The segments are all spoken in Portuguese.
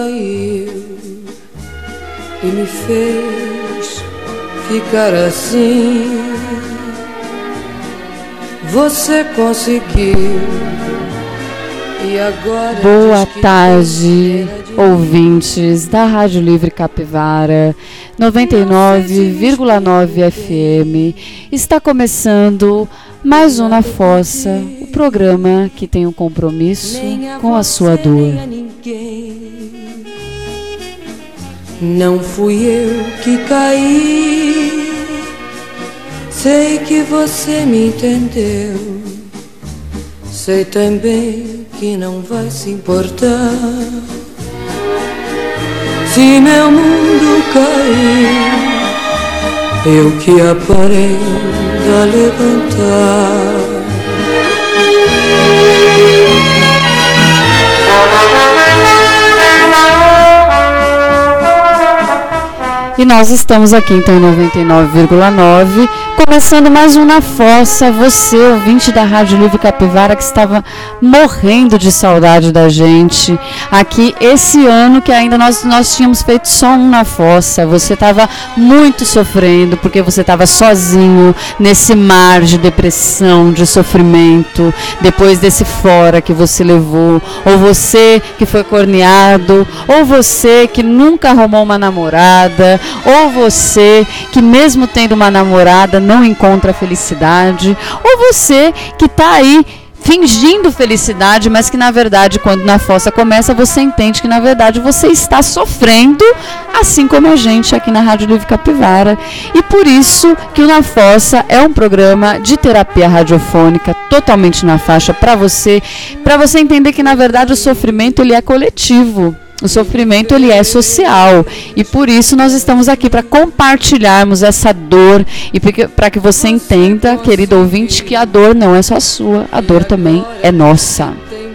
caiu e me fez ficar assim. Você conseguiu e agora. Boa tarde, ouvintes da Rádio Livre Capivara 99,9 FM. Está começando mais um Na Fossa, o programa que tem um compromisso com a sua dor. Não fui eu que caí, sei que você me entendeu. Sei também que não vai se importar se meu mundo cair, eu que aprendo a levantar. E nós estamos aqui então em 99,9, começando mais um Na Fossa. Você, ouvinte da Rádio Livre Capivara, que estava morrendo de saudade da gente aqui esse ano, que ainda nós tínhamos feito só um Na Fossa. Você estava muito sofrendo porque você estava sozinho nesse mar de depressão, de sofrimento, depois desse fora que você levou, ou você que foi corneado, ou você que nunca arrumou uma namorada, ou você que mesmo tendo uma namorada não encontra felicidade, ou você que está aí fingindo felicidade, mas que na verdade quando Na Fossa começa você entende que na verdade você está sofrendo, assim como a gente aqui na Rádio Livre Capivara. E por isso que o Na Fossa é um programa de terapia radiofônica totalmente na faixa para você entender que na verdade o sofrimento ele é coletivo. O sofrimento ele é social e por isso nós estamos aqui para compartilharmos essa dor e para que você entenda, querido ouvinte, que a dor não é só sua, a dor também é nossa.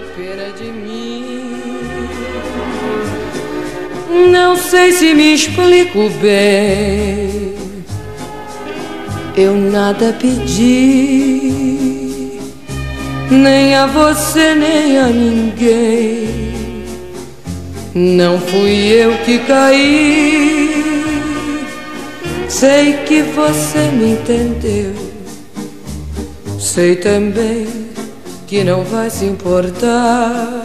Não sei se me explico bem, eu nada pedi, nem a você nem a ninguém. Não fui eu que caí, sei que você me entendeu. Sei também que não vai se importar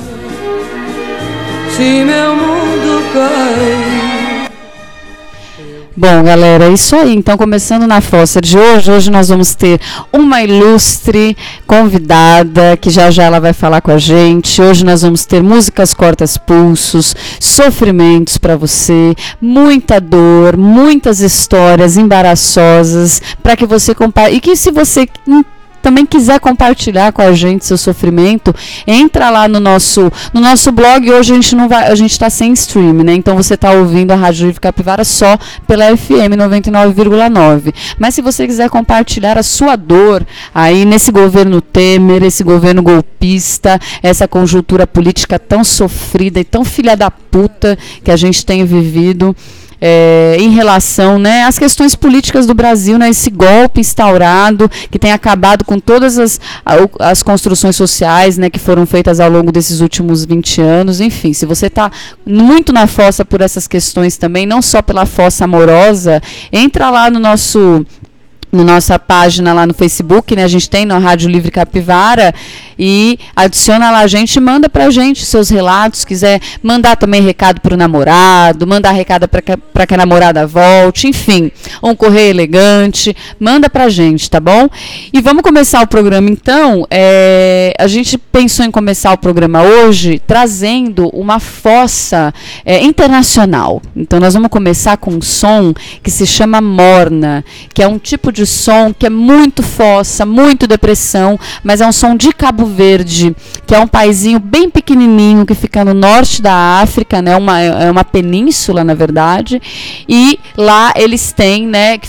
se meu mundo cair. Bom, galera, é isso aí. Então, começando Na Fossa de hoje nós vamos ter uma ilustre convidada, que já ela vai falar com a gente. Hoje nós vamos ter músicas cortas-pulsos, sofrimentos para você, muita dor, muitas histórias embaraçosas, para que você compartilhe. E que se você também quiser compartilhar com a gente seu sofrimento, entra lá no nosso blog. Hoje a gente está sem stream, né? Então você está ouvindo a Rádio Livre Capivara só pela FM 99,9. Mas se você quiser compartilhar a sua dor aí nesse governo Temer, esse governo golpista, essa conjuntura política tão sofrida e tão filha da puta que a gente tem vivido, em relação, né, às questões políticas do Brasil, né, esse golpe instaurado que tem acabado com todas as construções sociais, né, que foram feitas ao longo desses últimos 20 anos. Enfim, se você está muito na fossa por essas questões também, não só pela fossa amorosa, entra lá no nossa página lá no Facebook, né? A gente tem na Rádio Livre Capivara, e adiciona lá a gente, manda pra gente seus relatos, quiser mandar também recado pro namorado, mandar recado pra que a namorada volte, enfim, um correio elegante, manda pra gente, tá bom? E vamos começar o programa então. A gente pensou em começar o programa hoje trazendo uma fossa internacional. Então nós vamos começar com um som que se chama Morna, que é um tipo de som que é muito fossa, muito depressão, mas é um som de Cabo Verde, que é um paizinho bem pequenininho que fica no norte da África, né? É uma península, na verdade, e lá eles têm, né, que foi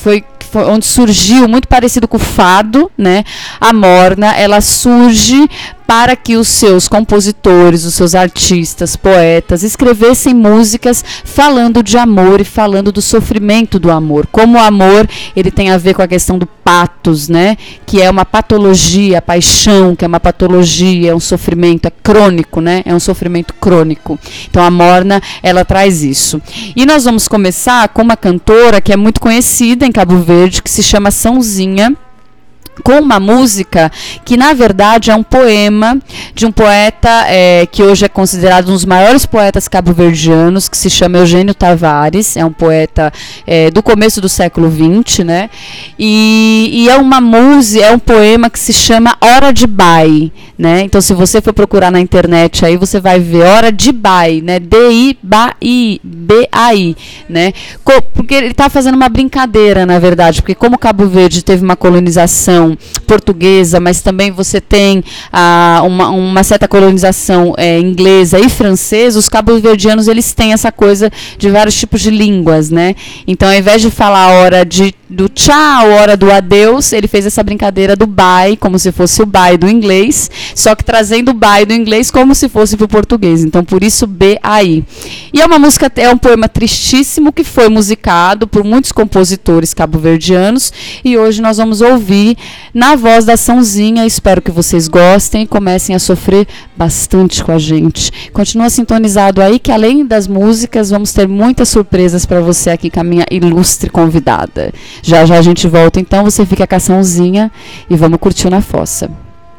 onde surgiu, muito parecido com o fado, né? A morna, ela surge para que os seus compositores, os seus artistas, poetas, escrevessem músicas falando de amor e falando do sofrimento do amor. Como o amor, ele tem a ver com a questão do pathos, né? Que é uma patologia, a paixão, que é uma patologia, é um sofrimento, é crônico, né? É um sofrimento crônico. Então a morna, ela traz isso. E nós vamos começar com uma cantora que é muito conhecida em Cabo Verde, que se chama Sãozinha, com uma música que na verdade é um poema de um poeta que hoje é considerado um dos maiores poetas cabo-verdianos, que se chama Eugênio Tavares. É um poeta do começo do século XX, né? E é uma música, é um poema que se chama Hora de Bai, né? Então se você for procurar na internet aí, você vai ver Hora de Bai, né? D-I-B-A-I, né? Porque ele está fazendo uma brincadeira, na verdade, porque como Cabo Verde teve uma colonização portuguesa, mas também você tem uma certa colonização inglesa e francesa, os cabo-verdianos, eles têm essa coisa de vários tipos de línguas, né? Então, ao invés de falar a hora do tchau, hora do adeus, ele fez essa brincadeira do bye, como se fosse o bye do inglês, só que trazendo o bye do inglês como se fosse para o português. Então, por isso, B-A-I. E é uma música, é um poema tristíssimo que foi musicado por muitos compositores cabo-verdianos, e hoje nós vamos ouvir na voz da Sãozinha. Espero que vocês gostem e comecem a sofrer bastante com a gente. Continua sintonizado aí, que além das músicas, vamos ter muitas surpresas para você aqui com a minha ilustre convidada. Já já a gente volta, então você fica com a Sãozinha e vamos curtir na fossa.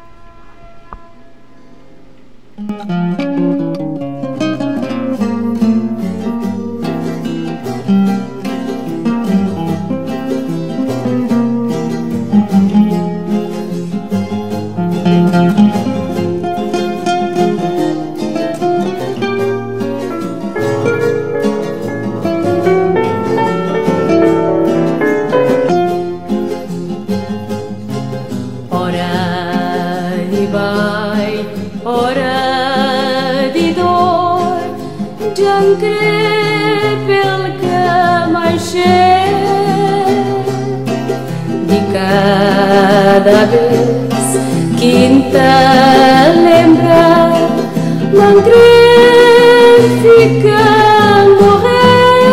Cada vez que te lembrar, não querer ficar morrer.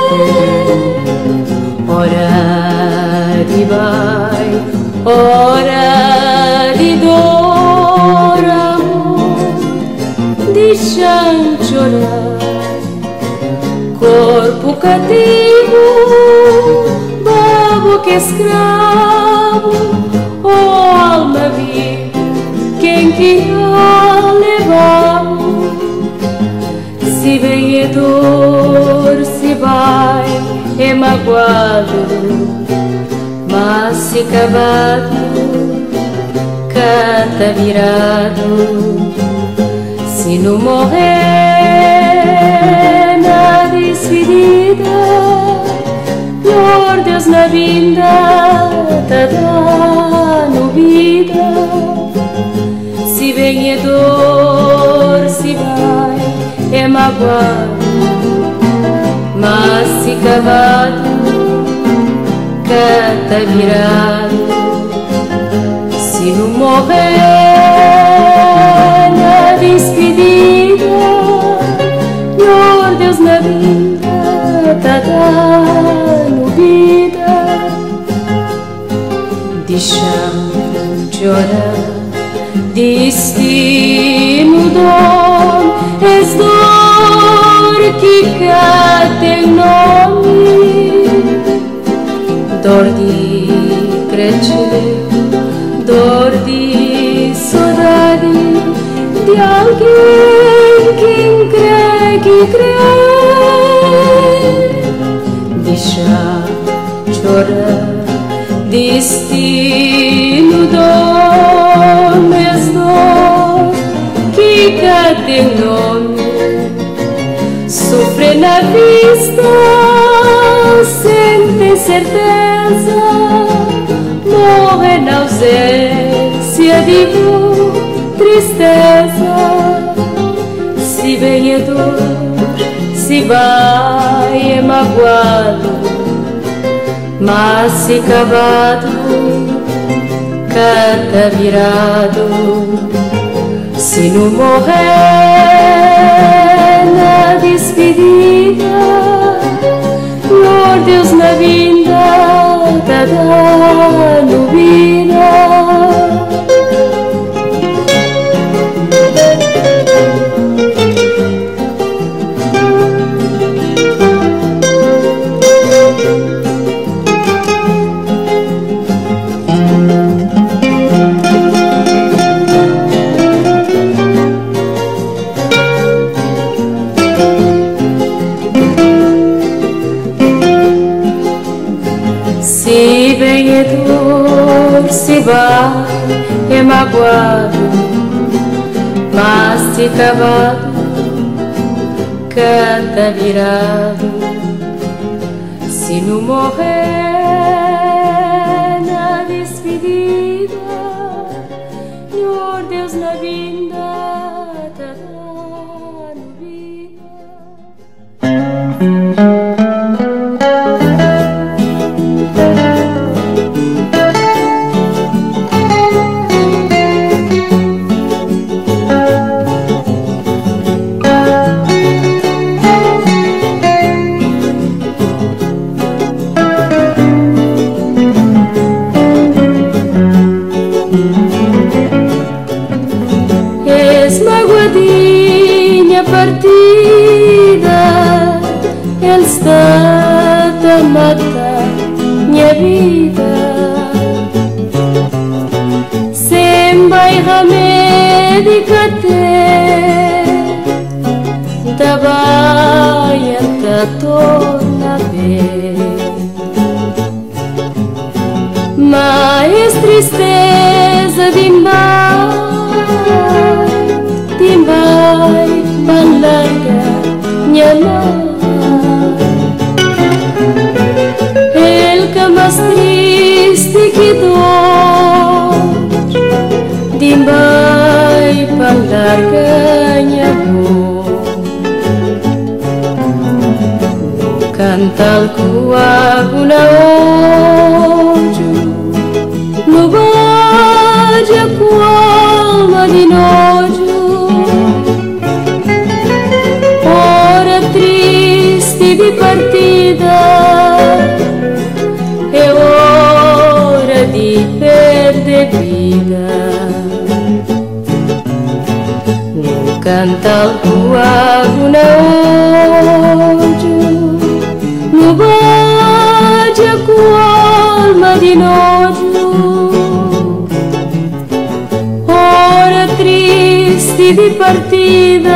Hora de vai, hora de dor, amor, deixa chorar. Corpo cativo, bobo que escravo, oh alma viva, quem que a levou? Se vem é dor, se vai é magoado, mas se cavado, cata virado. Se não morrer na despedida, Senhor Deus na vinda, tá dando vida. Se vem é dor, se vai é magoado, mas se cavado, cata virado. Se não morrer na despedida, Senhor Deus na vinda, tá dando vida. Deixa-me chorar, destino dor, és dor que cá tem nome, dor de crescer, dor de saudade de alguém que crê, que crê. Deixa chorar, destino dor, mas dor que cá tem nome. Sofre na vista, sem ter certeza, morre na ausência de dor, tristeza. Se vem a dor, se vai é magoado, mas se acabado, canta virado. Se não morrer na despedida, Senhor Deus na vinda, tá dando vida. Se bem é dor, se vai, é magoado, mas se acabado, canta virado. Se não morrer na despedida, Senhor Deus na vinda, tá dando vida. Esmaguadinha partida, ele está a matar minha vida. Sem bairra médica da baia tá torna bem, mas tristeza demais. Timbai balaga minha mãe, ele que mais triste que dor. Timbai balaga minha voz, no cantal cuago na ojo, no baja cualma de nojo. De partida, é hora de perder vida. No cantal cuago na ojo, no baja com alma de nojo. Hora triste de partida,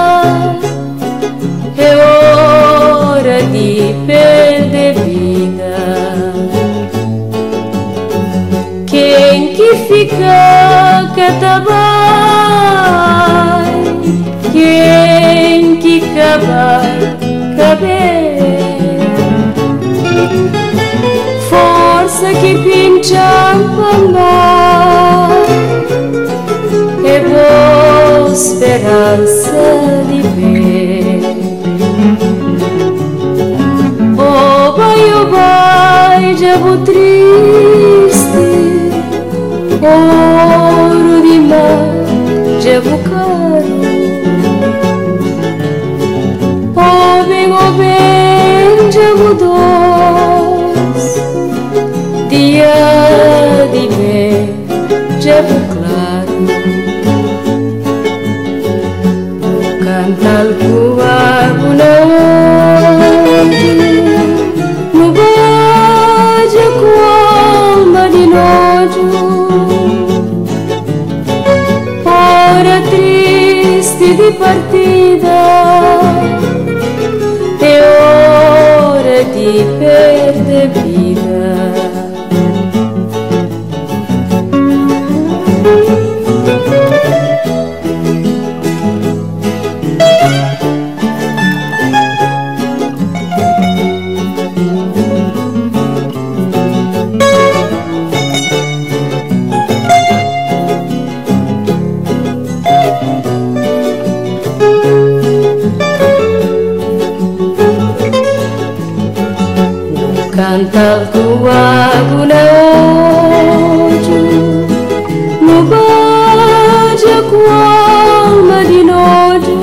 é hora de perder vida. Quem que fica catabai, quem que cabai caber, força que pincha pambar, é boa esperança de ver. Oh vai, diabo triste, ouro de mar, diabo caro. Oh bem, diabo doce, dia de bem, diabo claro. Cantal cuago na no baja com alma de nojo. Hora triste de partida, é hora de perder vida. Canta tua bonejo no badia com alma de nojo.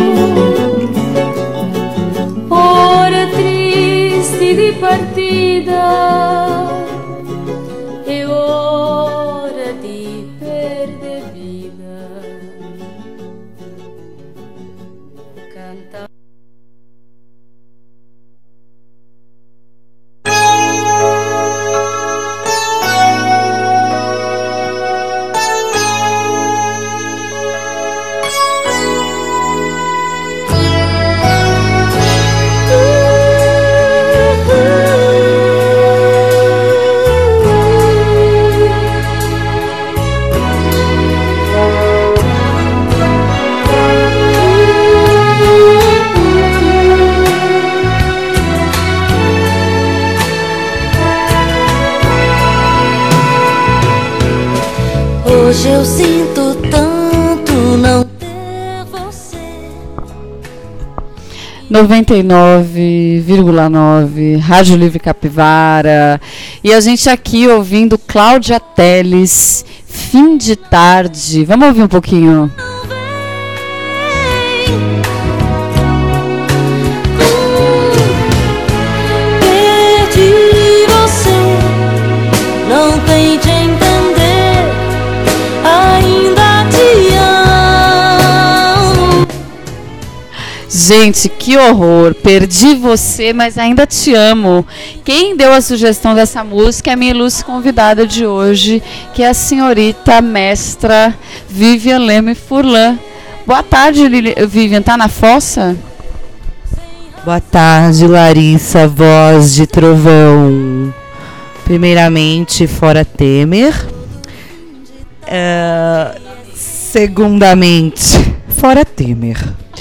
Hora triste de partida e hora de perder vida. Canta. Hoje eu sinto tanto não ter você. 99,9 Rádio Livre Capivara. E a gente aqui ouvindo Cláudia Telles, Fim de Tarde. Vamos ouvir um pouquinho. Perdi você, não tente entender, ainda te amo. Gente, que horror. Perdi você, mas ainda te amo. Quem deu a sugestão dessa música é a minha ilustre convidada de hoje, que é a senhorita mestra Vivian Leme Furlan. Boa tarde, Vivian. Tá na fossa? Boa tarde, Larissa, voz de trovão. Primeiramente, fora Temer. Segundamente, fora Temer.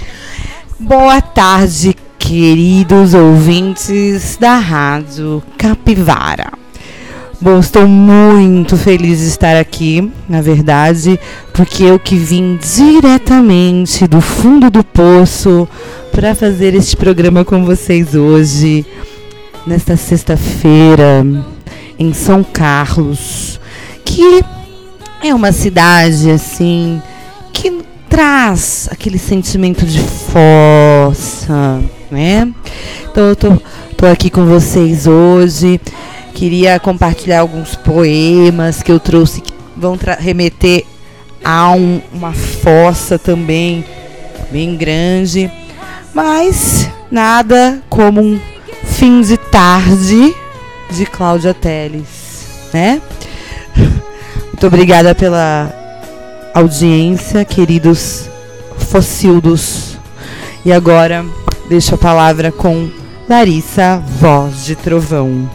Boa tarde, queridos ouvintes da Rádio Capivara. Bom, estou muito feliz de estar aqui, na verdade, porque eu que vim diretamente do fundo do poço para fazer este programa com vocês hoje, nesta sexta-feira, em São Carlos, que é uma cidade, assim, que traz aquele sentimento de fossa, né? Então eu tô aqui com vocês hoje. Queria compartilhar alguns poemas que eu trouxe que vão remeter a uma fossa também bem grande, mas nada como um fim de tarde de Cláudia Telles, né? Muito obrigada pela audiência, queridos fossildos. E agora deixo a palavra com Larissa, voz de trovão.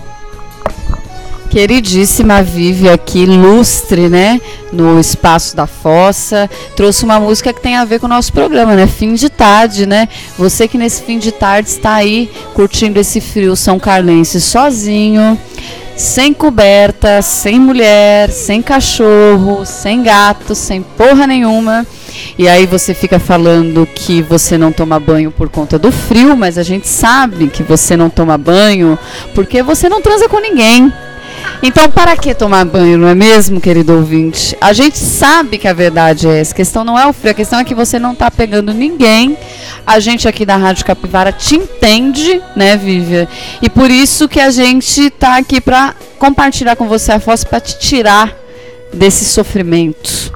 Queridíssima Vivi aqui, ilustre, né, no Espaço da Fossa, trouxe uma música que tem a ver com o nosso programa, né, fim de tarde, né, você que nesse fim de tarde está aí curtindo esse frio são carlense sozinho, sem coberta, sem mulher, sem cachorro, sem gato, sem porra nenhuma, e aí você fica falando que você não toma banho por conta do frio, mas a gente sabe que você não toma banho porque você não transa com ninguém. Então, para que tomar banho, não é mesmo, querido ouvinte? A gente sabe que a verdade é essa. A questão não é o frio, a questão é que você não está pegando ninguém. A gente aqui da Rádio Capivara te entende, né, Vivian? E por isso que a gente está aqui para compartilhar com você a fossa, para te tirar desse sofrimento.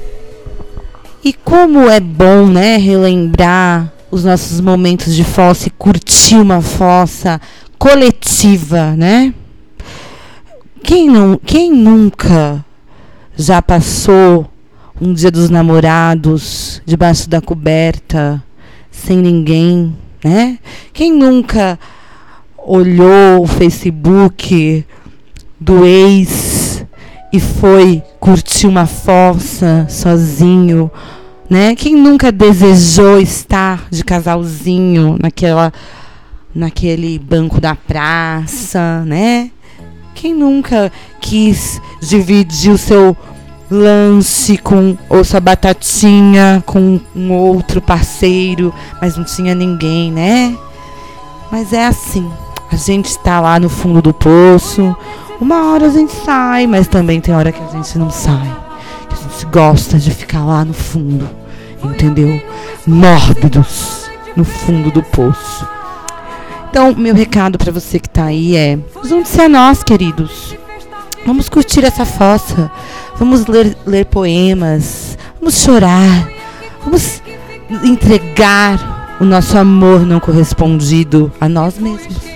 E como é bom, né, relembrar os nossos momentos de fossa e curtir uma fossa coletiva, né? Quem nunca já passou um dia dos namorados debaixo da coberta, sem ninguém, né? Quem nunca olhou o Facebook do ex e foi curtir uma fossa sozinho, né? Quem nunca desejou estar de casalzinho naquele banco da praça, né? Quem nunca quis dividir o seu lanche ou sua batatinha com um outro parceiro, mas não tinha ninguém, né? Mas é assim, A gente está lá no fundo do poço. Uma hora a gente sai, mas também tem hora que a gente não sai. Que a gente gosta de ficar lá no fundo, entendeu? Mórbidos no fundo do poço. Então, meu recado para você que tá aí é: junte-se a nós, queridos. Vamos curtir essa fossa. Vamos ler poemas. Vamos chorar. Vamos entregar o nosso amor não correspondido a nós mesmos.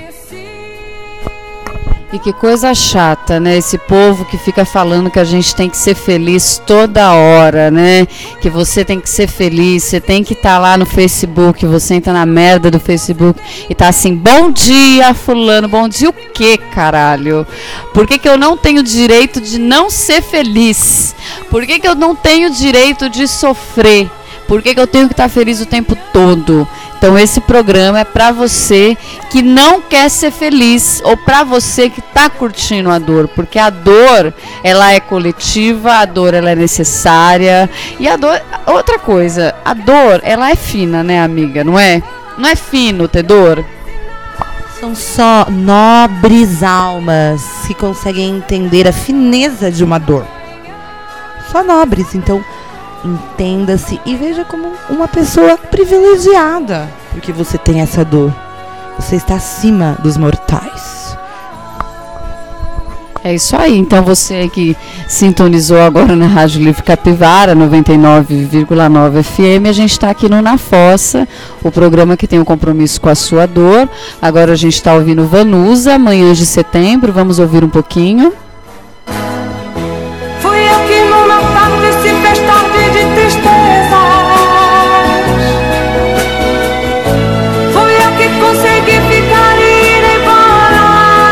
E que coisa chata, né? Esse povo que fica falando que a gente tem que ser feliz toda hora, né? Que você tem que ser feliz, você tem que estar lá no Facebook, você entra na merda do Facebook e tá assim: bom dia, fulano, bom dia o quê, caralho? Por que eu não tenho direito de não ser feliz? Por que eu não tenho direito de sofrer? Por que eu tenho que estar feliz o tempo todo? Então esse programa é para você que não quer ser feliz ou para você que está curtindo a dor, porque a dor, ela é coletiva, a dor, ela é necessária. E a dor, outra coisa, a dor, ela é fina, né, amiga? Não é? Não é fino ter dor? São só nobres almas que conseguem entender a fineza de uma dor. Só nobres, então entenda-se e veja como uma pessoa privilegiada, porque você tem essa dor. Você está acima dos mortais. É isso aí. Então você que sintonizou agora na Rádio Livre Capivara 99,9 FM, a gente está aqui no Na Fossa, o programa que tem um compromisso com a sua dor. Agora a gente está ouvindo Vanusa, Manhãs de Setembro. Vamos ouvir um pouquinho. Fui eu que numa tarde se fez tarde de tristezas. Fui eu que consegui ficar e ir embora.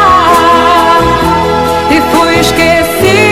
E fui esquecida.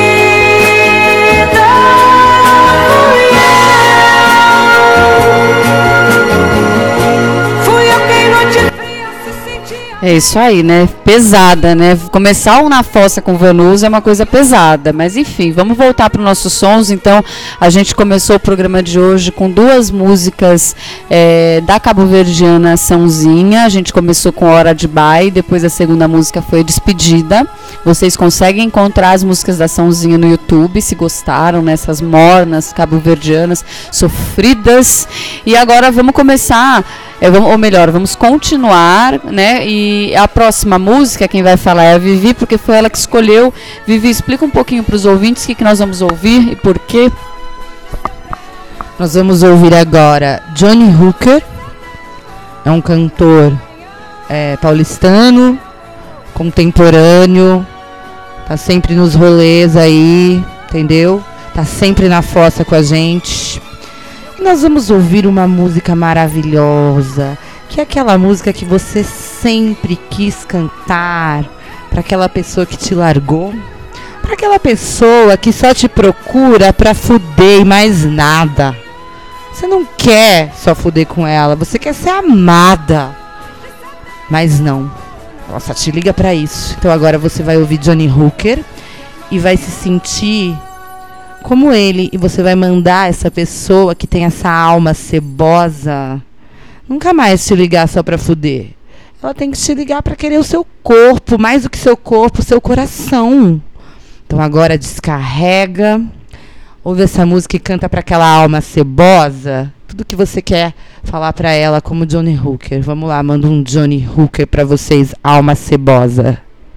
Fui eu quem noite fria se sentia. É isso aí, né? Pesada, né? Começar Na Fossa com Vanusa é uma coisa pesada, mas enfim, vamos voltar para os nossos sons. Então, a gente começou o programa de hoje com duas músicas da cabo-verdiana Sãozinha. A gente começou com Hora de Bai, depois a segunda música foi Despedida. Vocês conseguem encontrar as músicas da Sãozinha no YouTube, se gostaram, né? Essas mornas cabo-verdianas sofridas. E agora vamos começar, ou melhor, vamos continuar, né? E a próxima música, quem vai falar é a Vivi, porque foi ela que escolheu. Vivi, explica um pouquinho para os ouvintes o que nós vamos ouvir e por quê. Nós vamos ouvir agora Johnny Hooker. É um cantor paulistano, contemporâneo, tá sempre nos rolês aí, entendeu? Tá sempre na fossa com a gente. E nós vamos ouvir uma música maravilhosa, que é aquela música que você sempre quis cantar para aquela pessoa que te largou, para aquela pessoa que só te procura para fuder e mais nada. Você não quer só fuder com ela, você quer ser amada. Mas não, ela só te liga para isso. Então agora você vai ouvir Johnny Hooker e vai se sentir como ele, e você vai mandar essa pessoa que tem essa alma cebosa nunca mais te ligar só pra fuder. Ela tem que te ligar pra querer o seu corpo, mais do que seu corpo, o seu coração. Então agora descarrega, ouve essa música e canta pra aquela alma cebosa tudo que você quer falar pra ela, como Johnny Hooker. Vamos lá, manda um Johnny Hooker pra vocês, alma cebosa.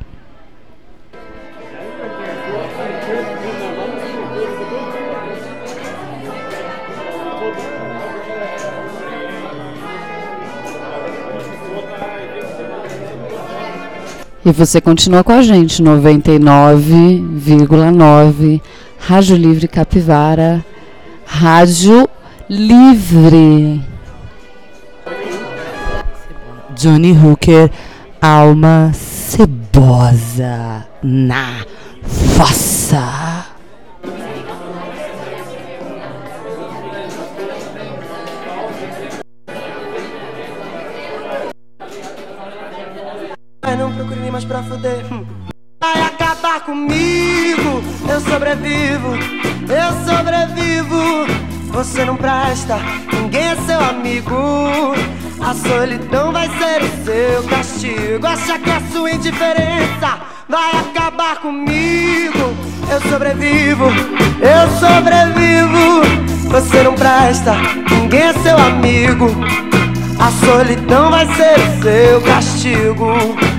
E você continua com a gente, 99,9 Rádio Livre Capivara, Rádio Livre. Johnny Hooker, alma cebosa na fossa. Não procure nem mais pra foder. Vai acabar comigo. Eu sobrevivo. Você não presta, ninguém é seu amigo. A solidão vai ser o seu castigo. castigo. Acha que a sua indiferença vai acabar comigo. Eu sobrevivo, eu sobrevivo. Você não presta, ninguém é seu amigo. A solidão vai ser o seu castigo.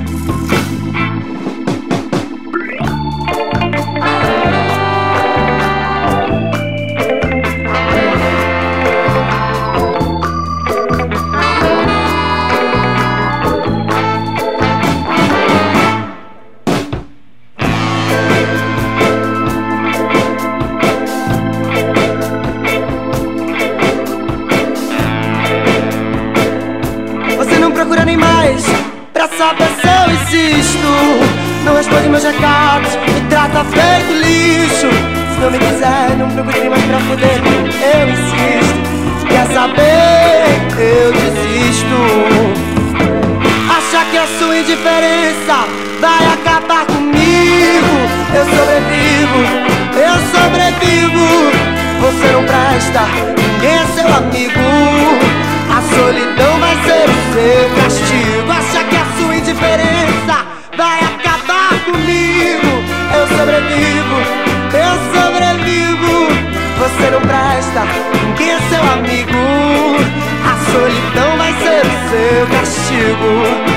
Pra saber se eu insisto, não responde meus recados, me trata feito lixo. Se não me quiser, não procure mais pra foder. Eu insisto, quer saber, eu desisto. Acha que a sua indiferença vai acabar comigo. Eu sobrevivo, eu sobrevivo. Você não presta, ninguém é seu amigo. A solidão vai ser o seu castigo. Acha que a sua indiferença vai acabar comigo. Eu sobrevivo, eu sobrevivo. Você não presta, ninguém é seu amigo. A solidão vai ser o seu castigo.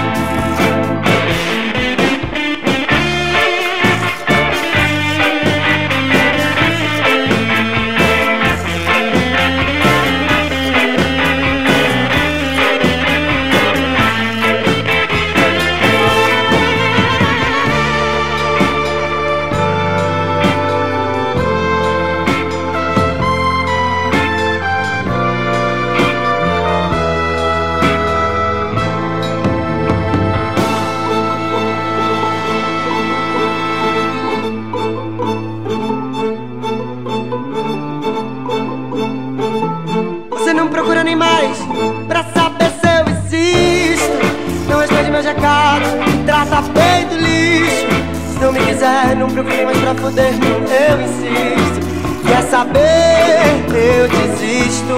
Não procure mais pra foder, eu insisto. Quer saber, eu desisto.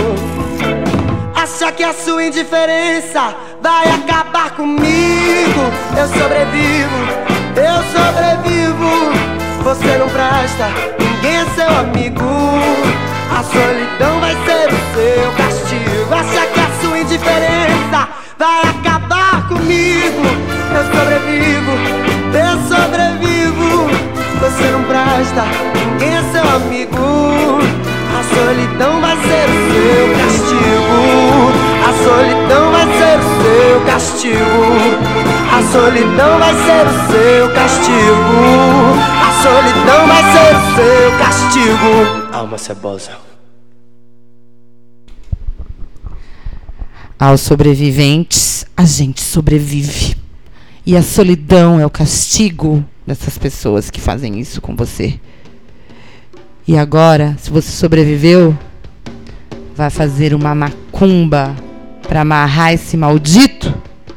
Acha que a sua indiferença vai acabar comigo. Eu sobrevivo, eu sobrevivo. Você não presta, ninguém é seu amigo. A solidão vai ser o seu castigo. Acha que a sua indiferença vai acabar comigo. Eu sobrevivo, eu sobrevivo. Você não presta, ninguém é seu amigo. A solidão vai ser o seu castigo. A solidão vai ser o seu castigo. A solidão vai ser o seu castigo. A solidão vai ser o seu castigo. Alma cebosa. Aos sobreviventes, a gente sobrevive. E a solidão é o castigo dessas pessoas que fazem isso com você. E agora, se você sobreviveu, vai fazer uma macumba para amarrar esse maldito?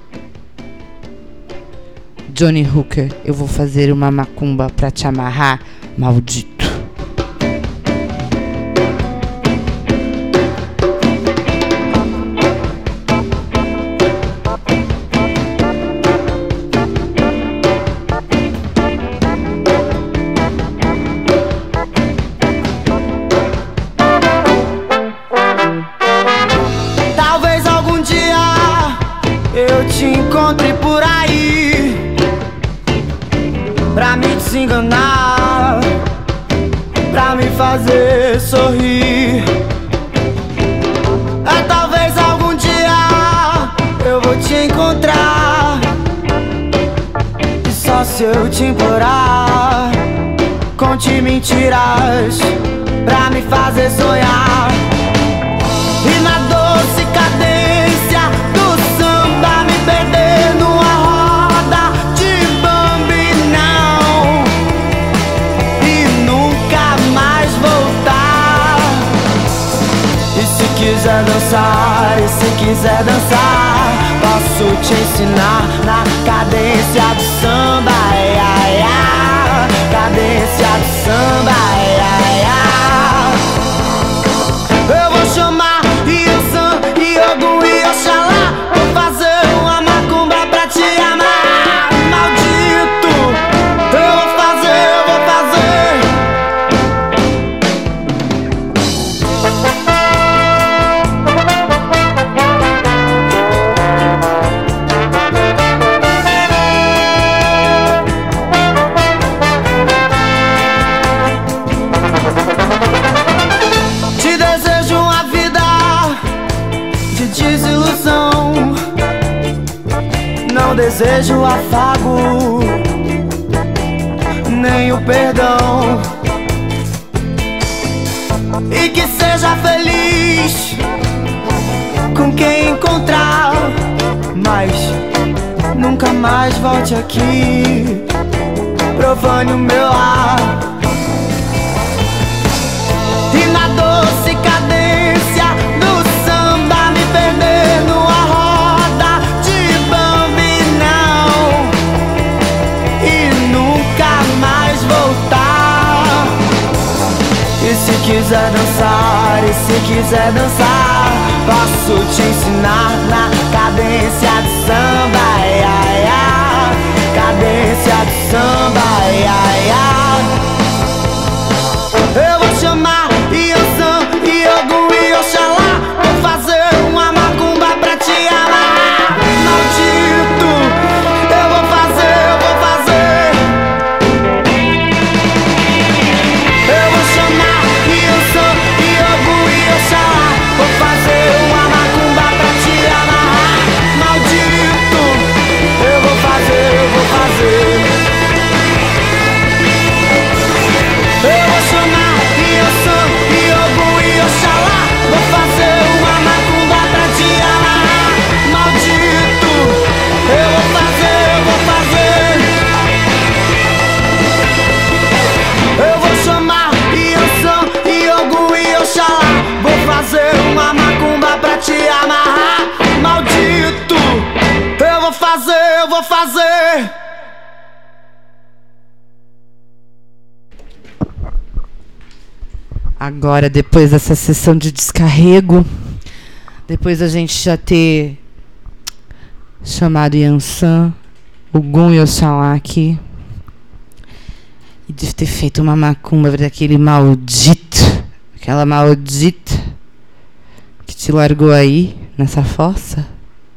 Johnny Hooker, eu vou fazer uma macumba para te amarrar, maldito. Encontre por aí pra me desenganar, pra me fazer sorrir. Talvez algum dia eu vou te encontrar, e só se eu te implorar, conte mentiras pra me fazer sonhar. E na doce cadência do samba me perder numa roda de bambinão e nunca mais voltar. E se quiser dançar, e se quiser dançar, posso te ensinar na cadência do samba, ai, ai, ai. Cadência do samba, ai, ai, ai. Eu vou chamar Iansã, Iogun e Oxalá, vou fazer uma macumba pra te amar. não desejo afago, nem o perdão. E que seja feliz com quem encontrar, mas nunca mais volte aqui, profane o meu ar. E na doce cadência do samba me perder numa roda de bambinão e nunca mais voltar. E se quiser dançar, e se quiser dançar, posso te ensinar na cadência de samba, ai, ai, ai. Cadência de samba, ai, ai, ai. Eu vou chamar Iansã, Iogu e Oxalá, vou fazer uma macumba pra te amar, maldito. Eu vou fazer, eu vou fazer. Eu vou chamar Iansã, Iogu e Oxalá, vou fazer uma macumba pra te amar, maldito. Eu vou fazer, eu vou fazer. Eu vou chamar Iansã, Iogu e Oxalá, vou fazer uma macumba pra te amar, maldito. Eu vou fazer, eu vou fazer. Eu vou chamar Iansã, Iogu e Oxalá, vou fazer uma macumba pra te amarrar, maldito. Eu vou fazer, eu vou fazer. Agora, depois dessa sessão de descarrego, depois da gente já ter chamado Iansã, Ogum e Oxalá aqui, e de ter feito uma macumba daquele maldito, aquela maldita que te largou aí, nessa fossa,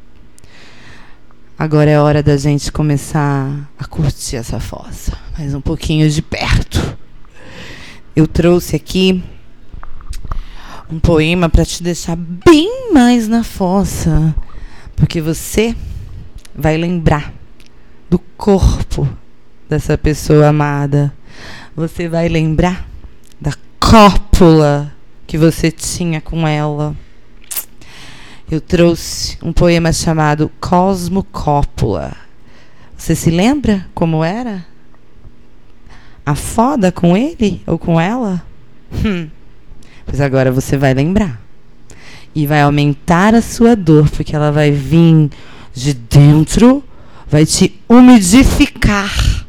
agora é hora da gente começar a curtir essa fossa, mais um pouquinho de perto. Eu trouxe aqui um poema para te deixar bem mais na fossa, porque você vai lembrar do corpo dessa pessoa amada. Você vai lembrar da cópula que você tinha com ela. Eu trouxe um poema chamado Cosmocópula. Você se lembra como era? A foda com ele ou com ela? Pois agora você vai lembrar. E vai aumentar a sua dor, porque ela vai vir de dentro, vai te umidificar.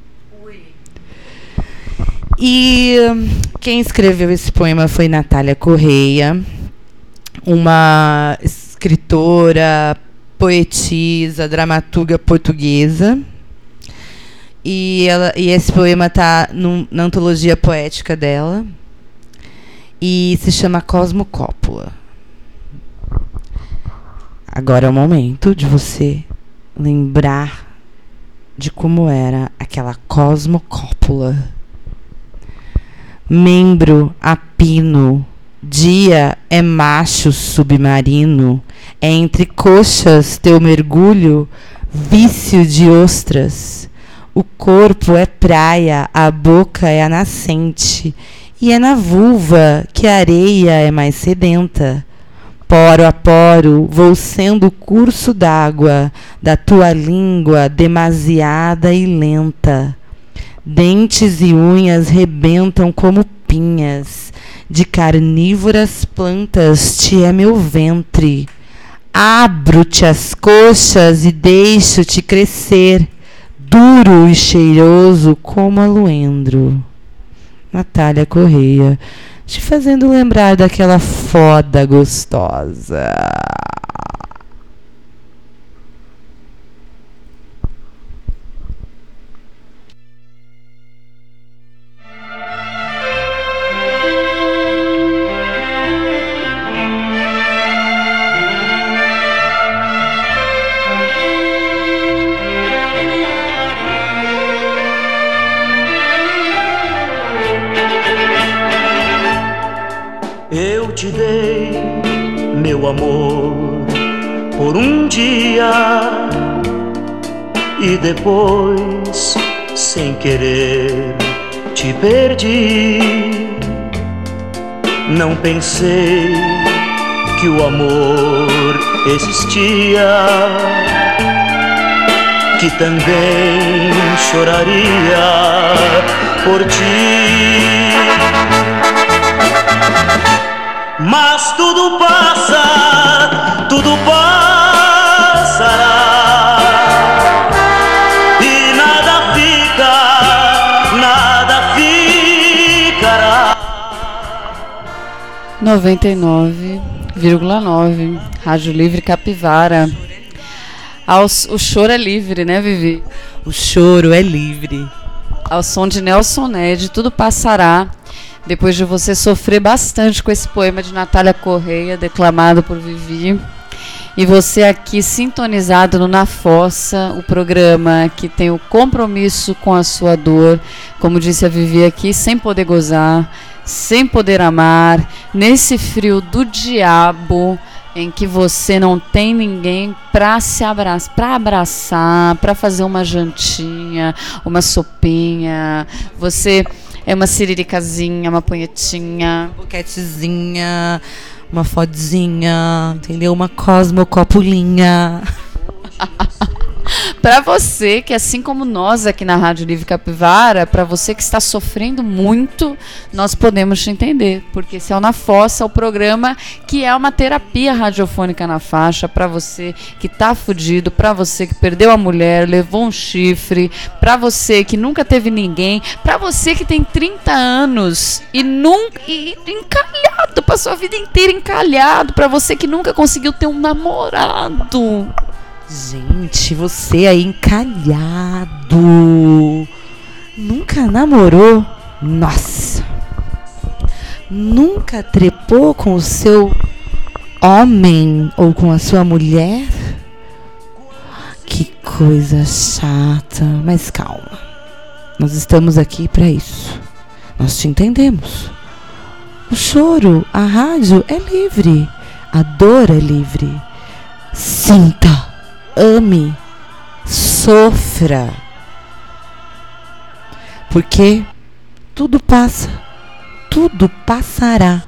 E quem escreveu esse poema foi Natália Correia, uma escritora, poetisa, dramaturga portuguesa. E esse poema está na antologia poética dela e se chama Cosmocópula. Agora é o momento de você lembrar de como era aquela cosmocópula. Membro a pino, dia é macho submarino, é entre coxas teu mergulho, vício de ostras. O corpo é praia, a boca é a nascente, e é na vulva que a areia é mais sedenta. Poro a poro, vou sendo o curso d'água da tua língua demasiada e lenta. Dentes e unhas rebentam como pinhas, de carnívoras plantas te é meu ventre. Abro-te as coxas e deixo-te crescer, duro e cheiroso como aluendro. Natália Correia, te fazendo lembrar daquela foda gostosa. Eu te dei meu amor por um dia, e depois, sem querer, te perdi. Não pensei que o amor existia, que também choraria por ti. Mas tudo passa, tudo passará, e nada fica, nada ficará. 99,9 Rádio Livre Capivara. O choro é livre, né, Vivi? O choro é livre. Ao som de Nelson Ned, tudo passará. Depois de você sofrer bastante com esse poema de Natália Correia, declamado por Vivi. E você aqui sintonizado no Na Fossa, o programa que tem o compromisso com a sua dor. Como disse a Vivi aqui, sem poder gozar, sem poder amar, nesse frio do diabo, em que você não tem ninguém para se abraçar, para fazer uma jantinha, uma sopinha. Você é uma siriricazinha, uma punhetinha, Uma boquetezinha, uma fodzinha, entendeu? Uma cosmocopulinha. Para você que, assim como nós aqui na Rádio Livre Capivara, para você que está sofrendo muito, nós podemos te entender, porque esse é o Na Fossa, o programa que é uma terapia radiofônica na faixa, para você que tá fudido, para você que perdeu a mulher, levou um chifre, para você que nunca teve ninguém, para você que tem 30 anos e nunca encalhado, passou a vida inteira encalhado, para você que nunca conseguiu ter um namorado. Gente, você aí encalhado, nunca namorou? Nossa! Nunca trepou com o seu homem ou com a sua mulher? Que coisa chata, mas calma. Nós estamos aqui para isso. Nós te entendemos. O choro, a rádio é livre. A dor é livre. Sinta. Ame, sofra, porque tudo passa, tudo passará.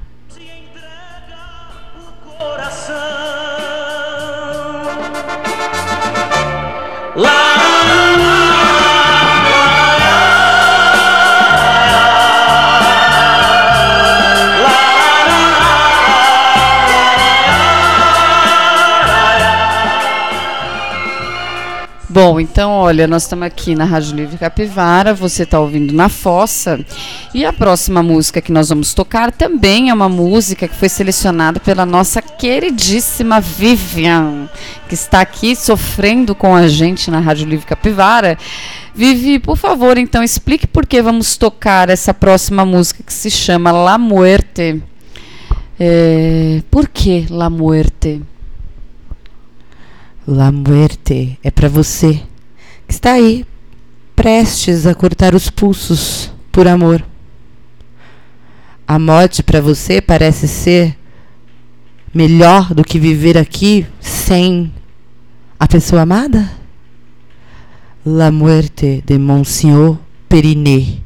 Bom, então, olha, nós estamos aqui na Rádio Livre Capivara, você está ouvindo Na Fossa, e a próxima música que nós vamos tocar também é uma música que foi selecionada pela nossa queridíssima Vivian, que está aqui sofrendo com a gente na Rádio Livre Capivara. Vivi, por favor, então, explique por que vamos tocar essa próxima música que se chama La Muerte. Por que La Muerte? La Muerte é para você que está aí, prestes a cortar os pulsos por amor. A morte para você parece ser melhor do que viver aqui sem a pessoa amada? La Muerte de Monsieur Periné.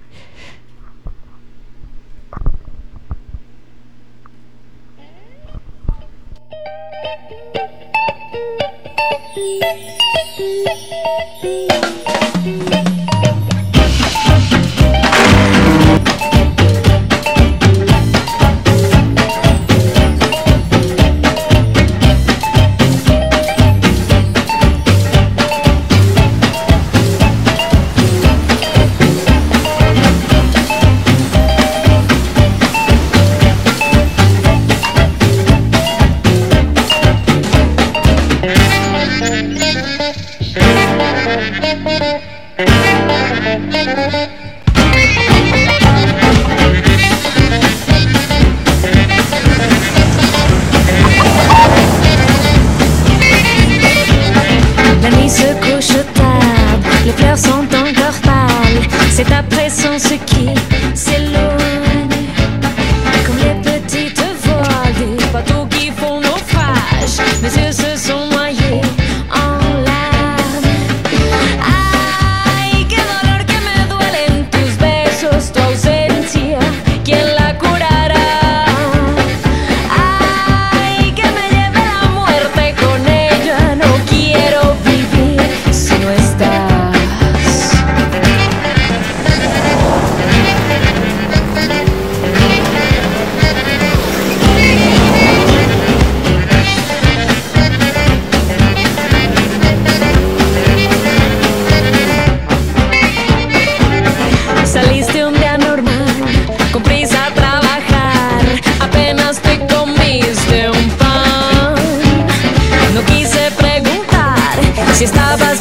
Mes yeux se sont noyés en larmes.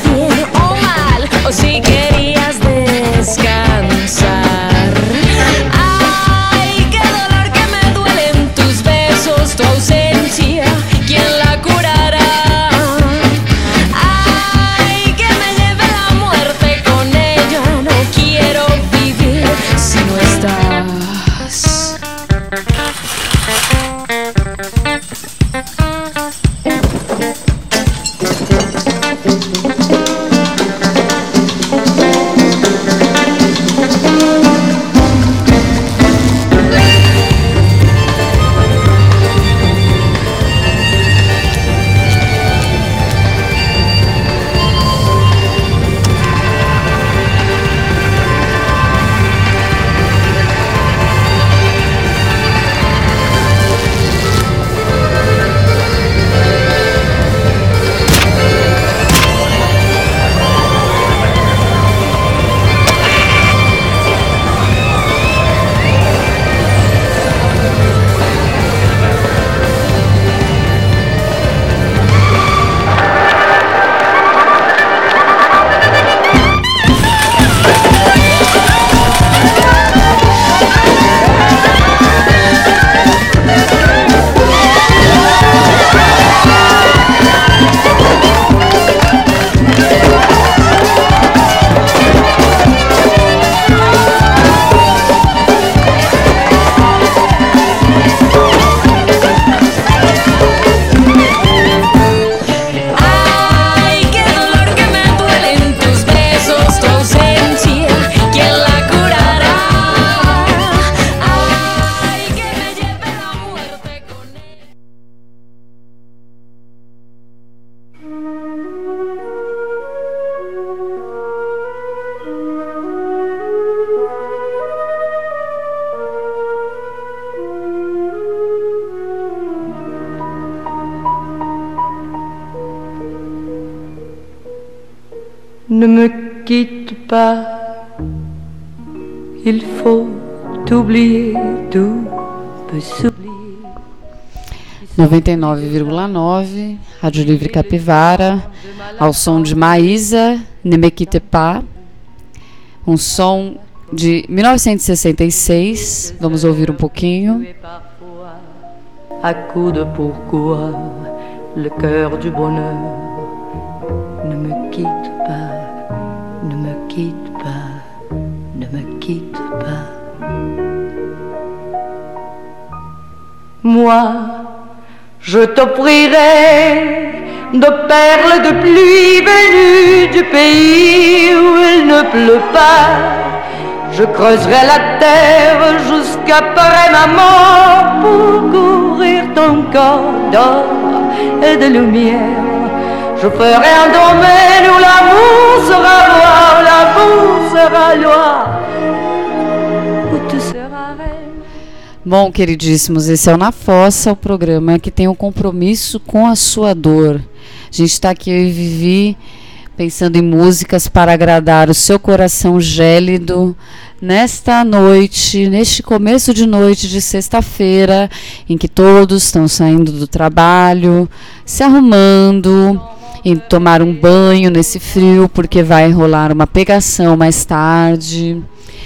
bien o mal, o si querías descansar. Ay, qué dolor que me duelen tus besos, tu ausencia, ¿quién la curará? Ay, que me lleve la muerte con ella, no quiero vivir si no estás. 'Ne me quitte pas, il faut oublier, tout peut s'oublier. 99,9, Rádio Livre Capivara, ao som de Maísa, Ne me quitte pas, um som de 1966, vamos ouvir um pouquinho. À coup de pourquoi, le cœur du bonheur ne me quitte pas, ne me quitte pas, ne me quitte pas. Moi, je t'offrirai de perles de pluie venues du pays où il ne pleut pas. Je creuserai la terre jusqu'après ma mort pour couvrir ton corps d'or et de lumière. Je ferai un domaine où l'amour sera loi, l'amour sera loi, où tu seras reine. Bom, queridíssimos, esse é o Na Fossa, o programa que tem um compromisso com a sua dor. A gente está aqui, eu e Vivi, pensando em músicas para agradar o seu coração gélido nesta noite, neste começo de noite de sexta-feira, em que todos estão saindo do trabalho, se arrumando, em tomar um banho nesse frio, porque vai rolar uma pegação mais tarde.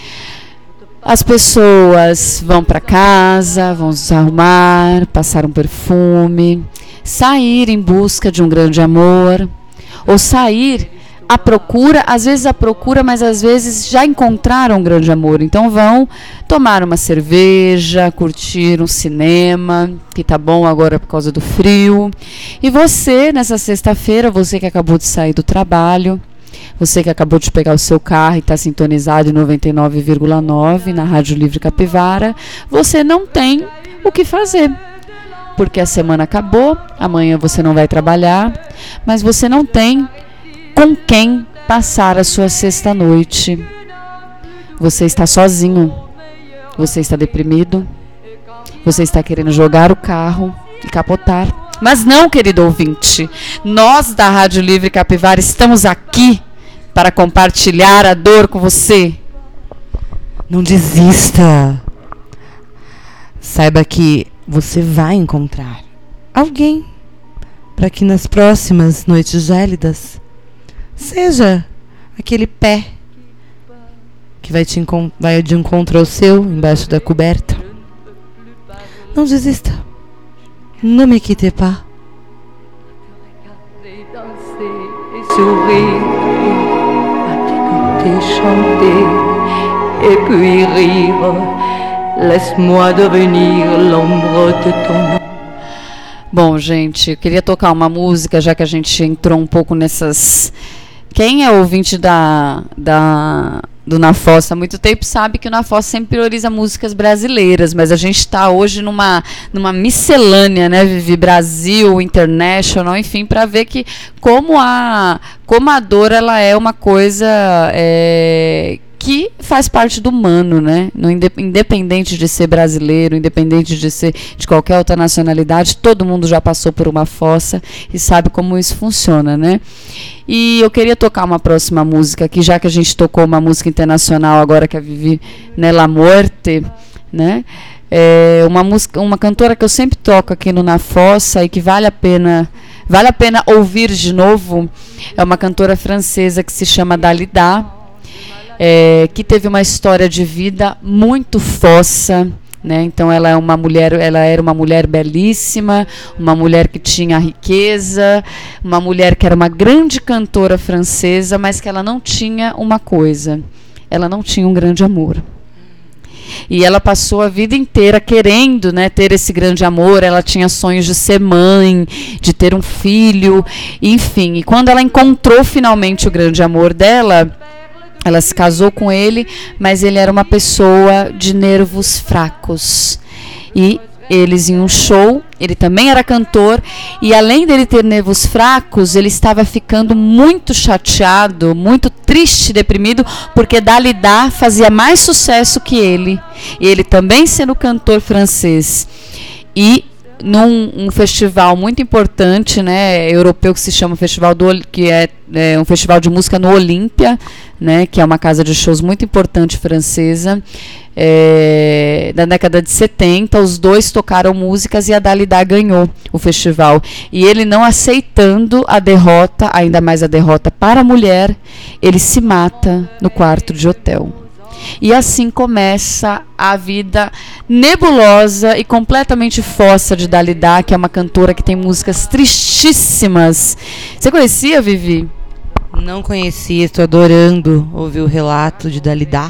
As pessoas vão para casa, vão se arrumar, passar um perfume, sair em busca de um grande amor, ou sair à procura, às vezes à procura, mas às vezes já encontraram um grande amor. Então vão tomar uma cerveja, curtir um cinema, que tá bom agora por causa do frio. E você, nessa sexta-feira, você que acabou de sair do trabalho, você que acabou de pegar o seu carro e está sintonizado em 99,9 na Rádio Livre Capivara, você não tem o que fazer. Porque a semana acabou, amanhã você não vai trabalhar, mas você não tem com quem passar a sua sexta-noite. Você está sozinho, você está deprimido, você está querendo jogar o carro e capotar. Mas não, querido ouvinte, nós da Rádio Livre Capivara estamos aqui para compartilhar a dor com você. Não desista. Saiba que você vai encontrar alguém para que nas próximas noites gélidas Seja aquele pé que vai de encontro ao seu, embaixo da coberta. Não desista. Ne me quittez pas. Danser et sourire, à t'écouter chanter et puis rire. Laisse-moi devenir l'ombre de ton nom. Bom, gente, eu queria tocar uma música, já que a gente entrou um pouco nessas... Quem é ouvinte do Na Fossa há muito tempo sabe que o Na Fossa sempre prioriza músicas brasileiras, mas a gente está hoje numa miscelânea, né, Vivi? Brasil, international, enfim, para ver que como a dor ela é uma coisa que faz parte do humano, né? Independente de ser brasileiro, independente de ser de qualquer outra nacionalidade, todo mundo já passou por uma fossa e sabe como isso funciona, né? E eu queria tocar uma próxima música aqui, já que a gente tocou uma música internacional agora que a Vivi, né, La Muerte, né? Uma cantora que eu sempre toco aqui no Na Fossa e que vale a pena ouvir de novo, é uma cantora francesa que se chama Dalida, que teve uma história de vida muito fossa, né? Então ela era uma mulher belíssima, uma mulher que tinha riqueza, uma mulher que era uma grande cantora francesa, mas que ela não tinha uma coisa, ela não tinha um grande amor. E ela passou a vida inteira querendo, né, ter esse grande amor. Ela tinha sonhos de ser mãe, de ter um filho, enfim. E quando ela encontrou finalmente o grande amor dela, ela se casou com ele, mas ele era uma pessoa de nervos fracos. E eles em um show, ele também era cantor, e além dele ter nervos fracos, ele estava ficando muito chateado, muito triste, deprimido, porque Dalida fazia mais sucesso que ele. E ele também sendo cantor francês. E num festival muito importante, né, europeu, que se chama que é um festival de música no Olímpia, né, que é uma casa de shows muito importante francesa, da década de 70, os dois tocaram músicas e a Dalida ganhou o festival. E ele, não aceitando a derrota, ainda mais a derrota para a mulher, ele se mata no quarto de hotel. E assim começa a vida nebulosa e completamente fossa de Dalida, que é uma cantora que tem músicas tristíssimas. Você conhecia, Vivi? Não conhecia, estou adorando ouvir o relato de Dalida.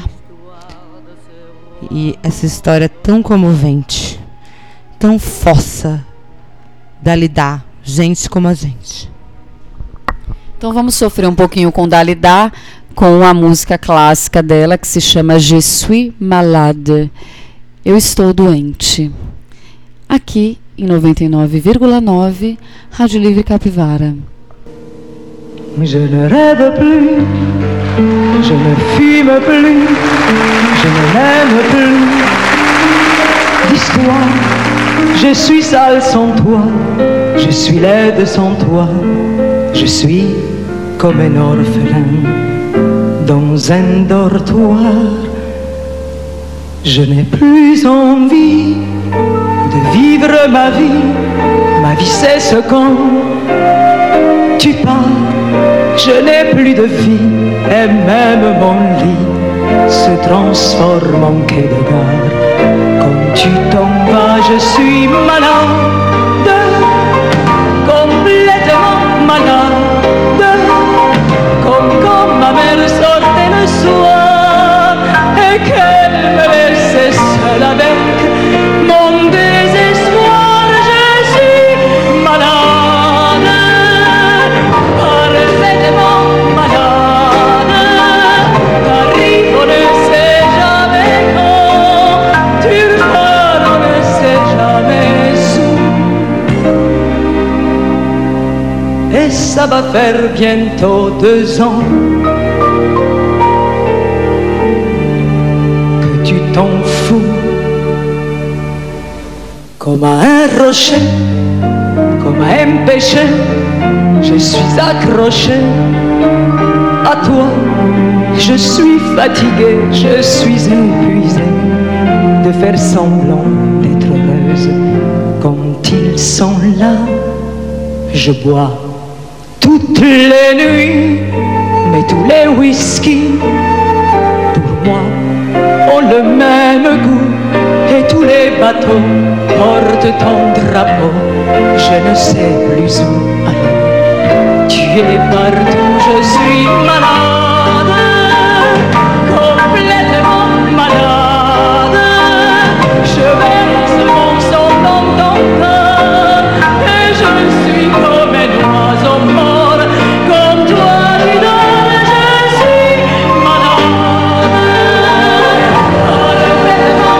E essa história tão comovente, tão fossa. Dalida, gente como a gente. Então vamos sofrer um pouquinho com Dalida, com a música clássica dela, que se chama Je suis malade. Eu estou doente. Aqui em 99,9, Rádio Livre Capivara. Je ne rêve plus, je ne fume plus, je ne m'aime plus. Dis-toi, je suis sale sans toi, je suis laide sans toi, je suis comme un orphelin dans un dortoir. Je n'ai plus envie de vivre ma vie cesse quand tu pars. Je n'ai plus de vie et même mon lit se transforme en quai de gare. Quand tu t'en vas, je suis malade, complètement malade, comme quand ma mère sortait le soir et qu'elle me laissait seule avec mon désespoir. Je suis malade, parfaitement malade, Paris on ne sait jamais quand, tu pars on ne sait jamais où. Et ça va faire bientôt 2 ans que tu t'en fous. Comme à un rocher, comme à un péché, je suis accroché à toi. Je suis fatigué, je suis épuisé de faire semblant d'être heureuse. Quand ils sont là, je bois toutes les nuits whisky, pour moi, ont le même goût. Et tous les bateaux portent ton drapeau. Je ne sais plus où aller. Tu es partout, je suis malade, complètement malade. Je verse mon sang dans ton cœur et je suis comme un oiseau mort. Comme toi, idole, je suis malade, complètement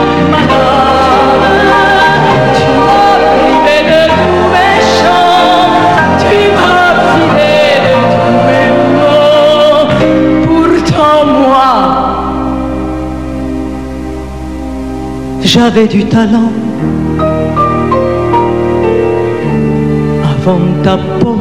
malade. Tu m'as privé de tous mes chants, tu m'as privé de tous mes mots. Pourtant moi, j'avais du talent avant ta peau.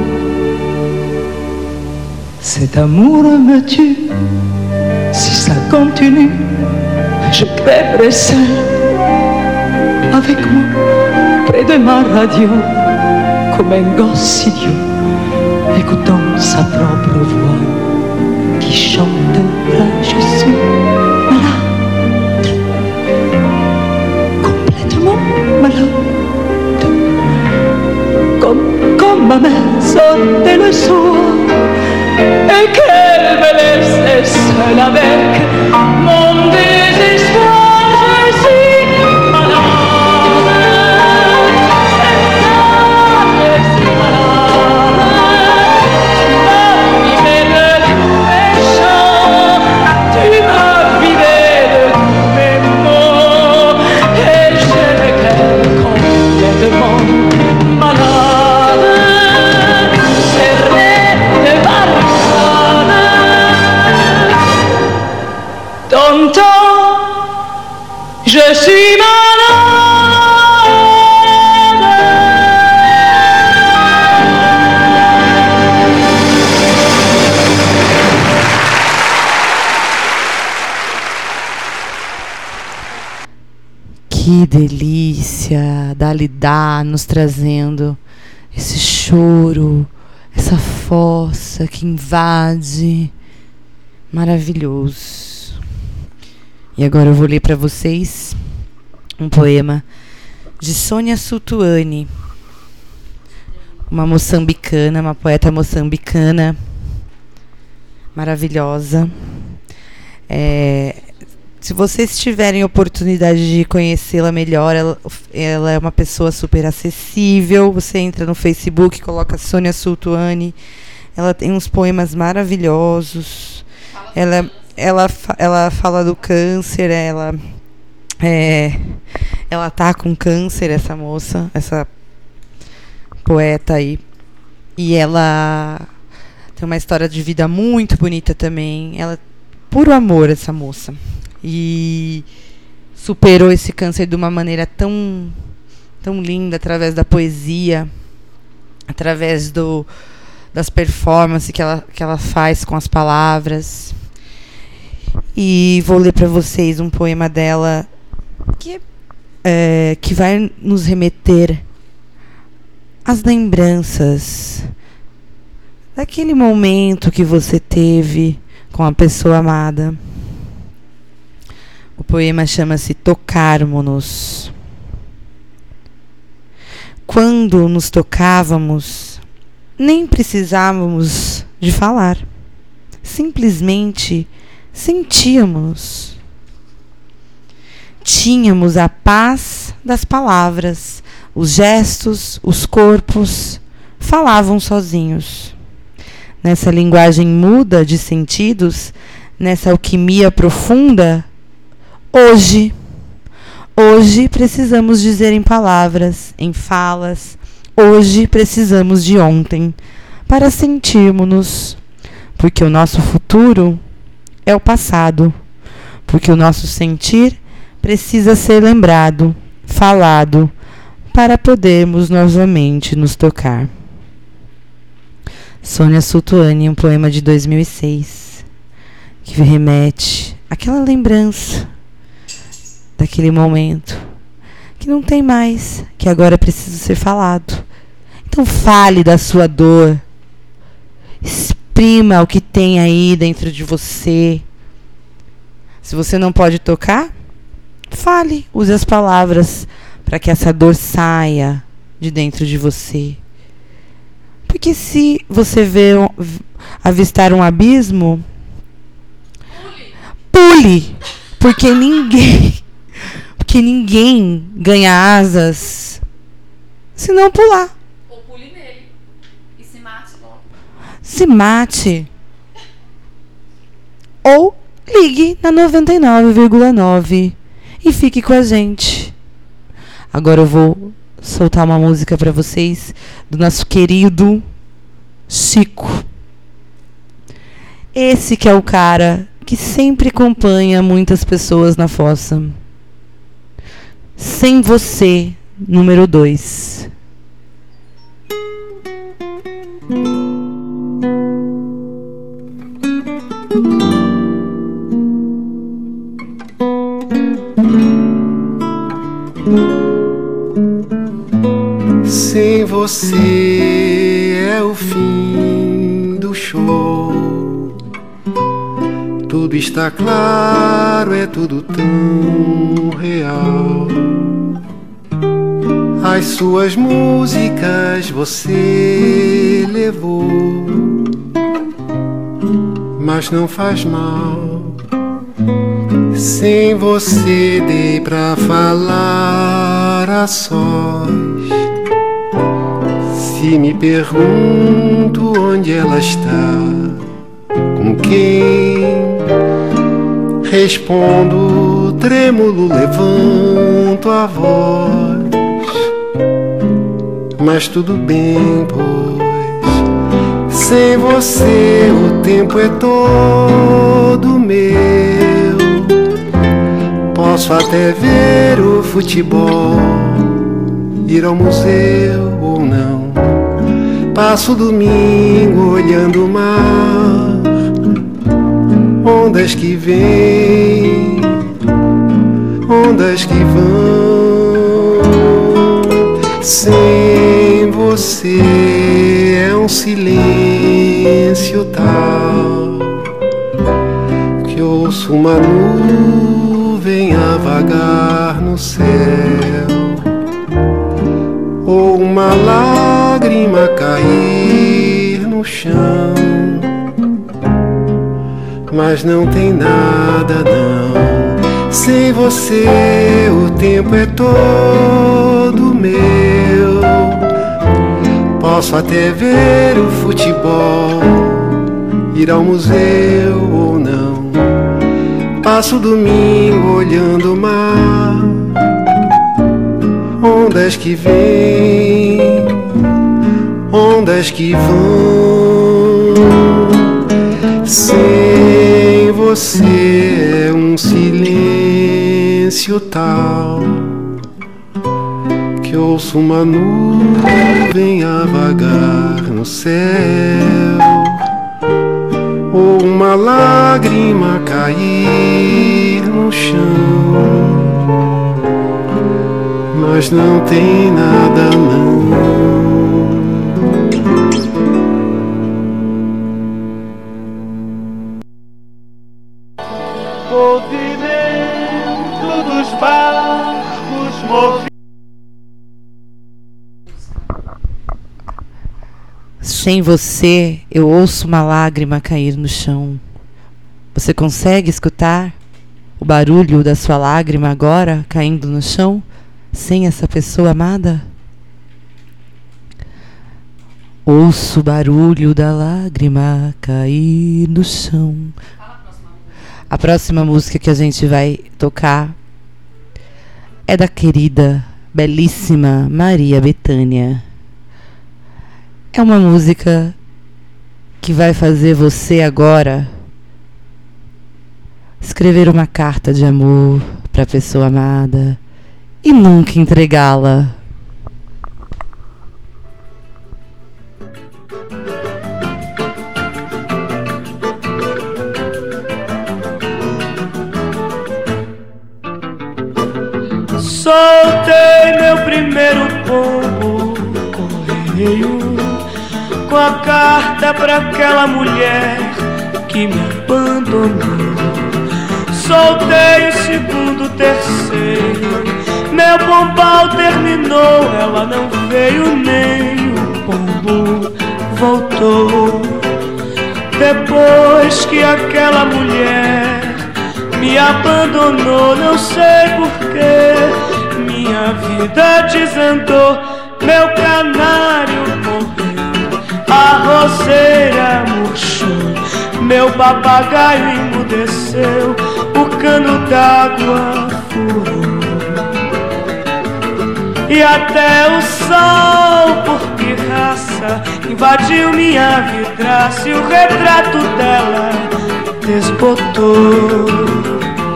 Cet amour me tue. Si ça continue, je crèverai seul avec moi près de ma radio, comme un gosse idiot, écoutant sa propre voix qui chante là, je suis malade, complètement malade, comme ma mère sortait le soir et qu'elle me laissait seule avec mon désespoir. Je suis malade, c'est ça, je suis malade. Tu m'as privé de tous mes chants, tu m'as privé de tous mes mots, et je me crée complètement malade, serré de barricade. Tonton, je suis Que delícia, Dalida nos trazendo esse choro, essa fossa que invade. Maravilhoso. E agora eu vou ler para vocês um poema de Sônia Sultuani, uma moçambicana, uma poeta moçambicana maravilhosa. Se vocês tiverem oportunidade de conhecê-la melhor, ela é uma pessoa super acessível. Você entra no Facebook, coloca Sônia Sultuani. Ela tem uns poemas maravilhosos. Ela fala do câncer. Ela tá com câncer, essa moça, essa poeta aí. E ela tem uma história de vida muito bonita também. Ela puro amor, essa moça. E superou esse câncer de uma maneira tão linda, através da poesia, através das performances que ela faz com as palavras. E vou ler para vocês um poema dela que vai nos remeter às lembranças daquele momento que você teve com a pessoa amada. O poema chama-se Tocarmo-nos. Quando nos tocávamos, nem precisávamos de falar. Simplesmente sentíamos. Tínhamos a paz das palavras. Os gestos, os corpos falavam sozinhos. Nessa linguagem muda de sentidos, nessa alquimia profunda, hoje precisamos dizer em palavras, em falas. Hoje precisamos de ontem para sentirmos-nos, porque o nosso futuro é o passado, porque o nosso sentir precisa ser lembrado, falado, para podermos novamente nos tocar. Sônia Sultuani, um poema de 2006, que remete àquela lembrança daquele momento que não tem mais, que agora precisa ser falado. Então fale da sua dor, Exprima o que tem aí dentro de você. Se você não pode tocar, fale, use as palavras para que essa dor saia de dentro de você. Porque se você avistar um abismo, pule, porque ninguém ganha asas se não pular. Ou pule nele e se mate logo. Se mate. Ou ligue na 99,9 e fique com a gente. Agora eu vou soltar uma música para vocês do nosso querido Chico. Esse que é o cara que sempre acompanha muitas pessoas na fossa. Sem Você, número 2. Sem você é o fim do show. Tudo está claro, é tudo tão real. As suas músicas você levou, mas não faz mal. Sem você dei pra falar a sós. Se me pergunto onde ela está, com quem, respondo trêmulo, levanto a voz. Mas tudo bem, pois sem você o tempo é todo meu. Posso até ver o futebol, ir ao museu ou não. Passo o domingo olhando o mar, ondas que vêm, ondas que vão. Sem você é um silêncio tal que ouço uma nuvem a vagar no céu, ou uma lágrima cair no chão. Mas não tem nada não. Sem você o tempo é todo meu. Posso até ver o futebol, ir ao museu ou não. Passo o domingo olhando o mar, ondas que vêm, ondas que vão. Sem você é um silêncio tal que ouço uma nuvem a vagar no céu, ou uma lágrima cair no chão. Mas não tem nada não. Movimento dos barcos movidos. Sem você, eu ouço uma lágrima cair no chão. Você consegue escutar o barulho da sua lágrima agora caindo no chão, sem essa pessoa amada? Ouço o barulho da lágrima cair no chão. A próxima música que a gente vai tocar é da querida, belíssima Maria Bethânia. É uma música que vai fazer você agora escrever uma carta de amor para a pessoa amada e nunca entregá-la. Soltei meu primeiro pombo correio, com a carta pra aquela mulher que me abandonou. Soltei o segundo, terceiro, meu pombal terminou. Ela não veio nem o pombo voltou. Depois que aquela mulher me abandonou, não sei porquê, minha vida desandou. Meu canário morreu, a roseira murchou, meu papagaio emudeceu, o cano d'água furou. E até o sol, por pirraça, invadiu minha vidraça e o retrato dela desbotou.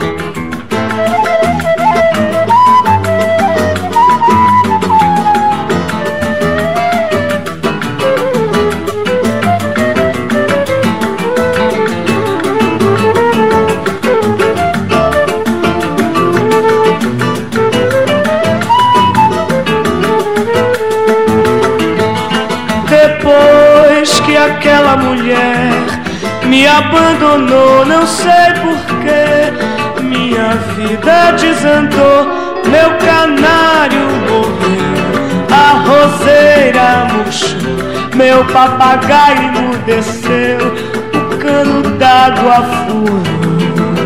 Aquela mulher me abandonou, não sei porquê, minha vida desandou, meu canário morreu, a roseira murchou, meu papagaio emudeceu, o cano d'água furou.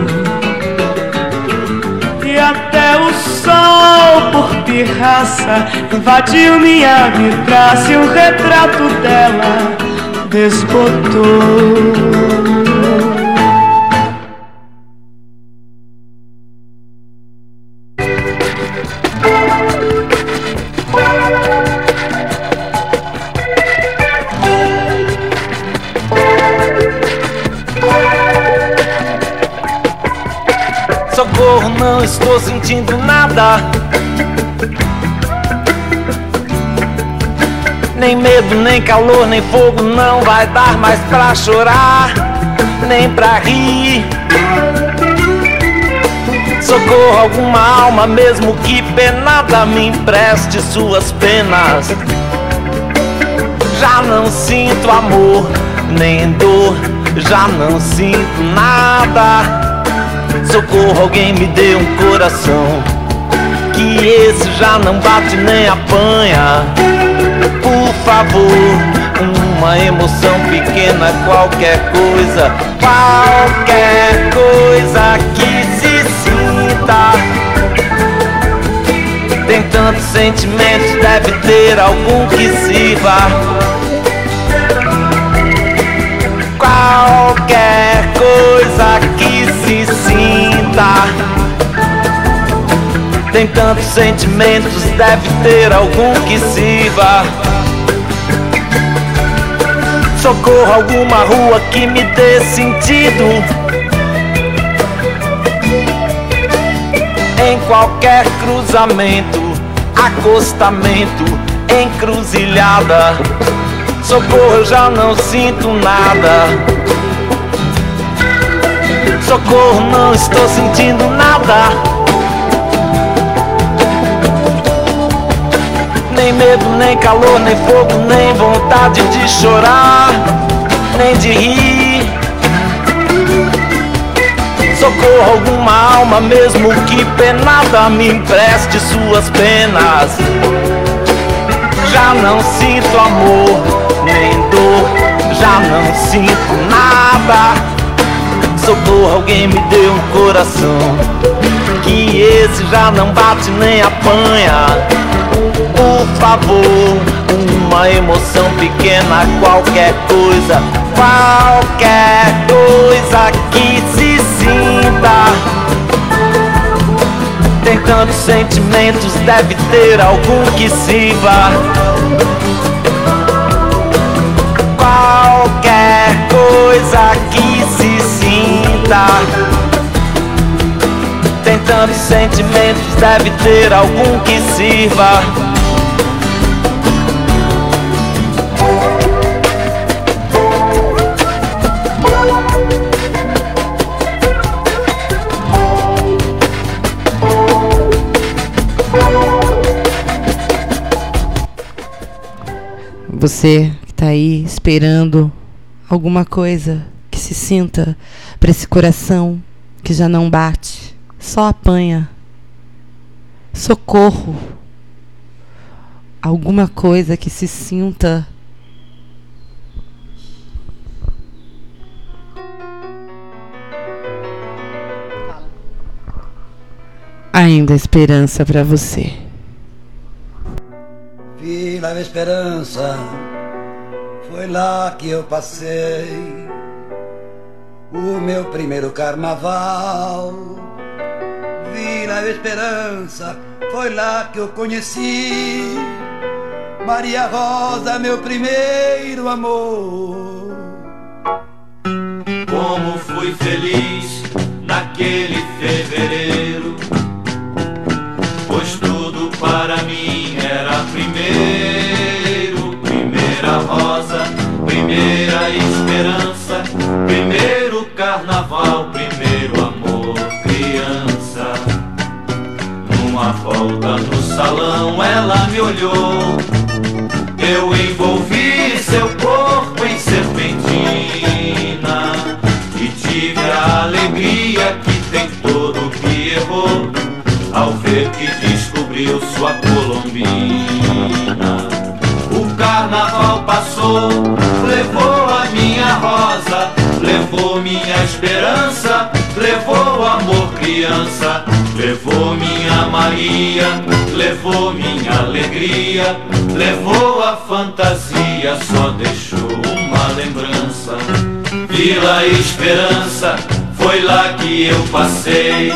E até o sol, por pirraça, invadiu minha vidraça e o retrato dela desbotou. Socorro, não estou sentindo nada, nem medo, nem calor, nem fogo, não vai dar mais pra chorar, nem pra rir. Socorro, alguma alma, mesmo que penada, me empreste suas penas. Já não sinto amor, nem dor, já não sinto nada. Socorro, alguém me dê um coração, que esse já não bate nem apanha. Por favor, uma emoção pequena, qualquer coisa que se sinta. Tem tantos sentimentos, deve ter algum que sirva. Qualquer coisa que se sinta. Tem tantos sentimentos, deve ter algum que sirva. Socorro, alguma rua que me dê sentido. Em qualquer cruzamento, acostamento, encruzilhada. Socorro, eu já não sinto nada. Socorro, não estou sentindo nada. Nem medo, nem calor, nem fogo, nem vontade de chorar, nem de rir. Socorro, alguma alma, mesmo que penada, me empreste suas penas. Já não sinto amor, nem dor, já não sinto nada. Socorro, alguém me dê um coração, que esse já não bate nem apanha. Por favor, uma emoção pequena, qualquer coisa que se sinta. Tem tantos sentimentos, deve ter algum que sirva. Qualquer coisa que se sinta. Tem tantos sentimentos, deve ter algum que sirva. Você que tá aí esperando alguma coisa que se sinta para esse coração que já não bate, só apanha. Socorro. Alguma coisa que se sinta. Ainda há esperança para você. Vila da Esperança, foi lá que eu passei o meu primeiro carnaval. Vila da Esperança, foi lá que eu conheci Maria Rosa, meu primeiro amor. Como fui feliz naquele fevereiro, pois tudo para mim era primeiro. Primeira rosa, primeira esperança, primeiro carnaval, primeiro amor, criança. Numa volta no salão ela me olhou, eu envolvi seu corpo em serpentina e tive a alegria que tem todo que errou ao ver que descobriu sua colombina. O carnaval passou, levou a minha rosa, levou minha esperança, levou amor criança, levou minha Maria, levou minha alegria, levou a fantasia, só deixou uma lembrança. Vila Esperança, foi lá que eu passei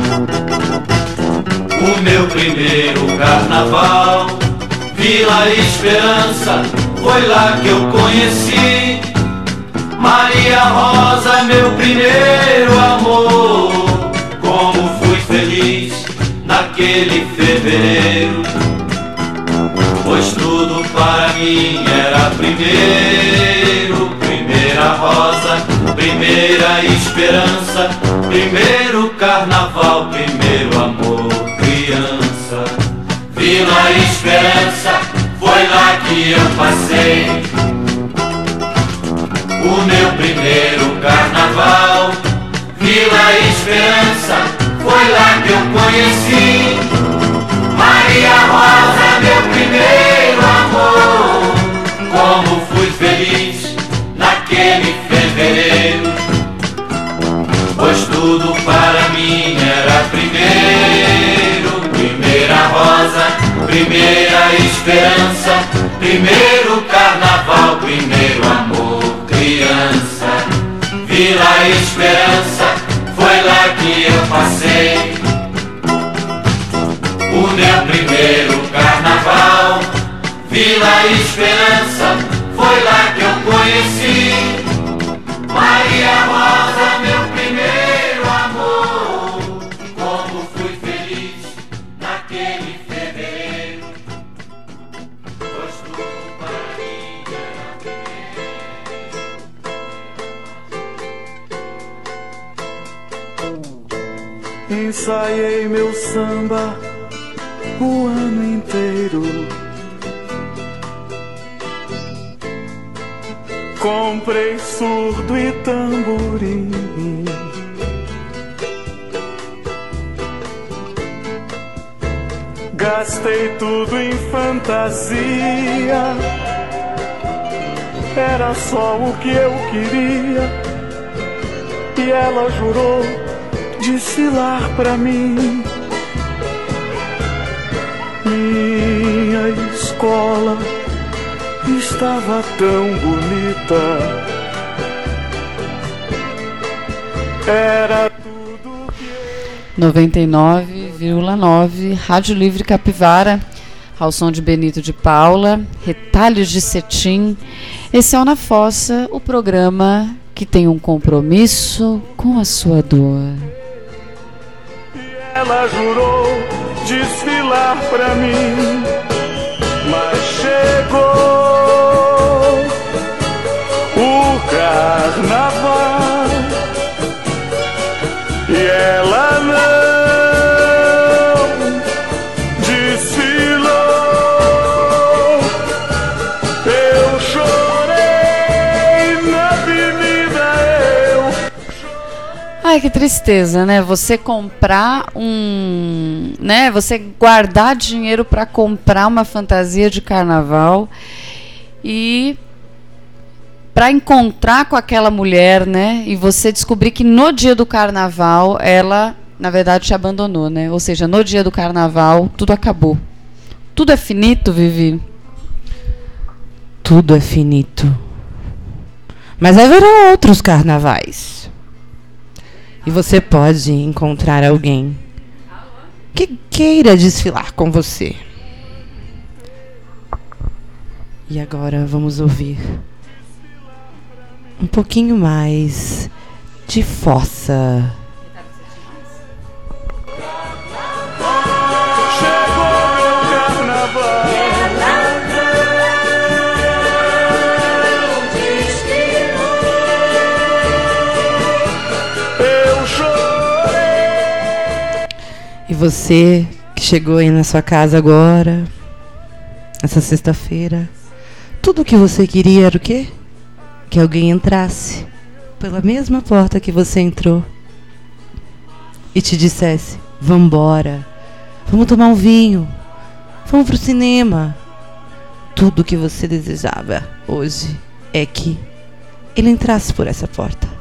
o meu primeiro carnaval. Vila Esperança, foi lá que eu conheci Maria Rosa, meu primeiro amor. Como fui feliz naquele fevereiro, pois tudo para mim era primeiro. Primeira rosa, primeira esperança, primeiro carnaval, primeiro amor, criança. Vila Esperança, foi lá que eu passei o meu primeiro carnaval. Vila Esperança, foi lá que eu conheci Maria Rosa, meu primeiro amor. Como fui feliz naquele fevereiro, pois tudo para mim era primeiro. Primeira rosa, primeira esperança, primeiro carnaval, primeiro amor, criança. Vila Esperança, foi lá que eu passei o meu primeiro carnaval. Vila Esperança, foi lá que eu conheci Maria Rosa, meu primeiro amor. Como fui feliz naquele fevereiro, pois tudo para mim era primeiro. Ensaiei meu samba o ano inteiro, comprei surdo e tamborim, gastei tudo em fantasia, era só o que eu queria, e ela jurou desfilar pra mim. Minha escola estava tão bonita, era tudo que 99,9 Rádio Livre Capivara, ao som de Benito de Paula, Retalhos de Cetim. Esse é o Na Fossa, o programa que tem um compromisso com a sua dor. ela jurou desfilar pra mim, mas chegou o carnaval e ela não desfilou. Eu chorei Ai, que tristeza, né? Você comprar né? Você guardar dinheiro para comprar uma fantasia de carnaval e para encontrar com aquela mulher, né? E você descobrir que no dia do carnaval ela, na verdade, te abandonou, né? Ou seja, no dia do carnaval tudo acabou. Tudo é finito, Vivi? Tudo é finito. Mas haverão outros carnavais. E você pode encontrar alguém que queira desfilar com você. E agora vamos ouvir um pouquinho mais de Fossa. E você que chegou aí na sua casa agora, essa sexta-feira, tudo o que você queria era o quê? Que alguém entrasse pela mesma porta que você entrou e te dissesse: vambora, vamos tomar um vinho, vamos pro cinema. Tudo o que você desejava hoje é que ele entrasse por essa porta.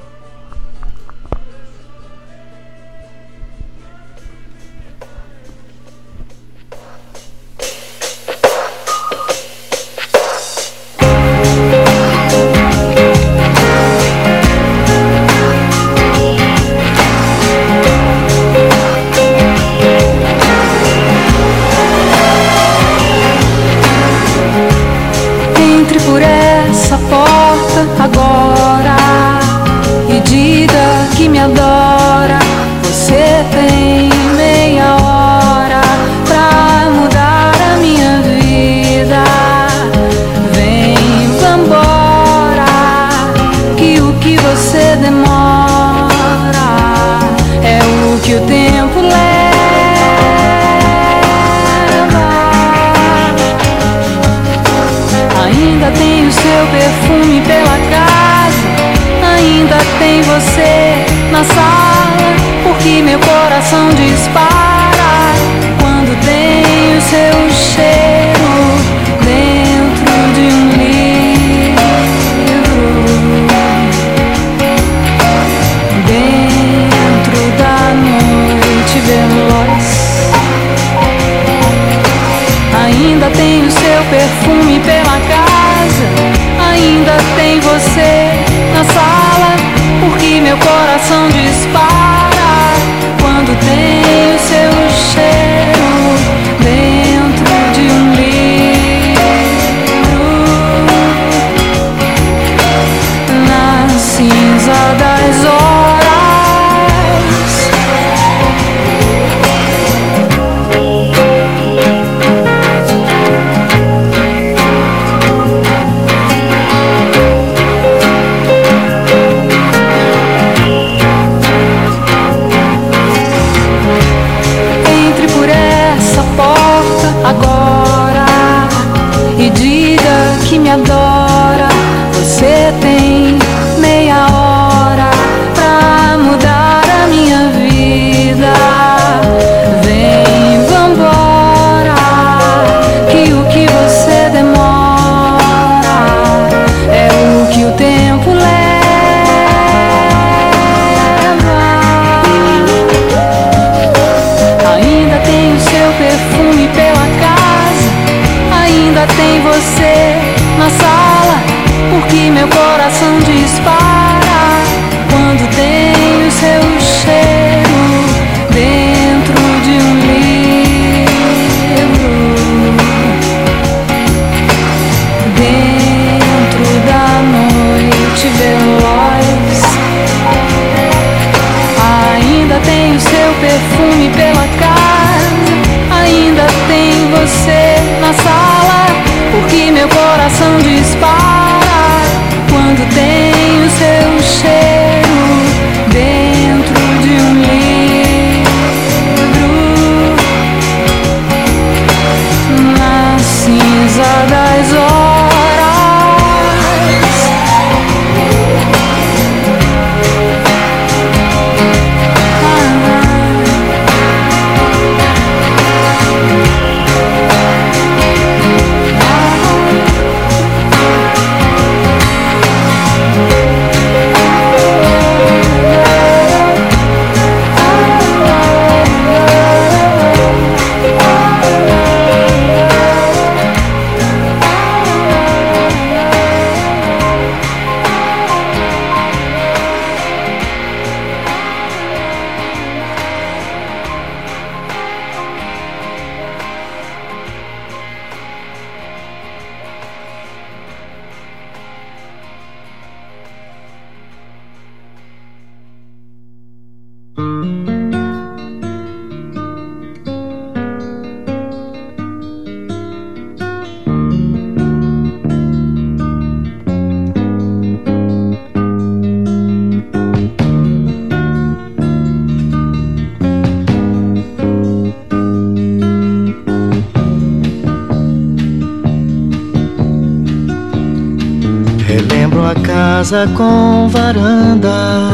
casa com varanda,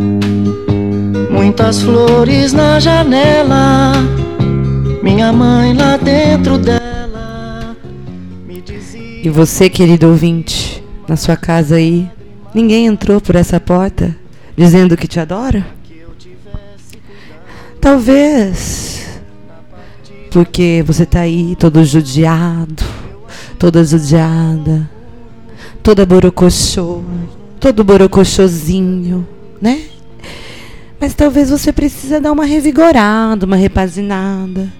muitas flores na janela. Minha mãe lá dentro dela me dizia... E você, querido ouvinte, na sua casa aí, ninguém entrou por essa porta dizendo que te adora? Talvez porque você tá aí todo judiado, toda judiada, toda borocochô, todo borocochôzinho, né? Mas talvez você precisa dar uma revigorada, uma repaginada.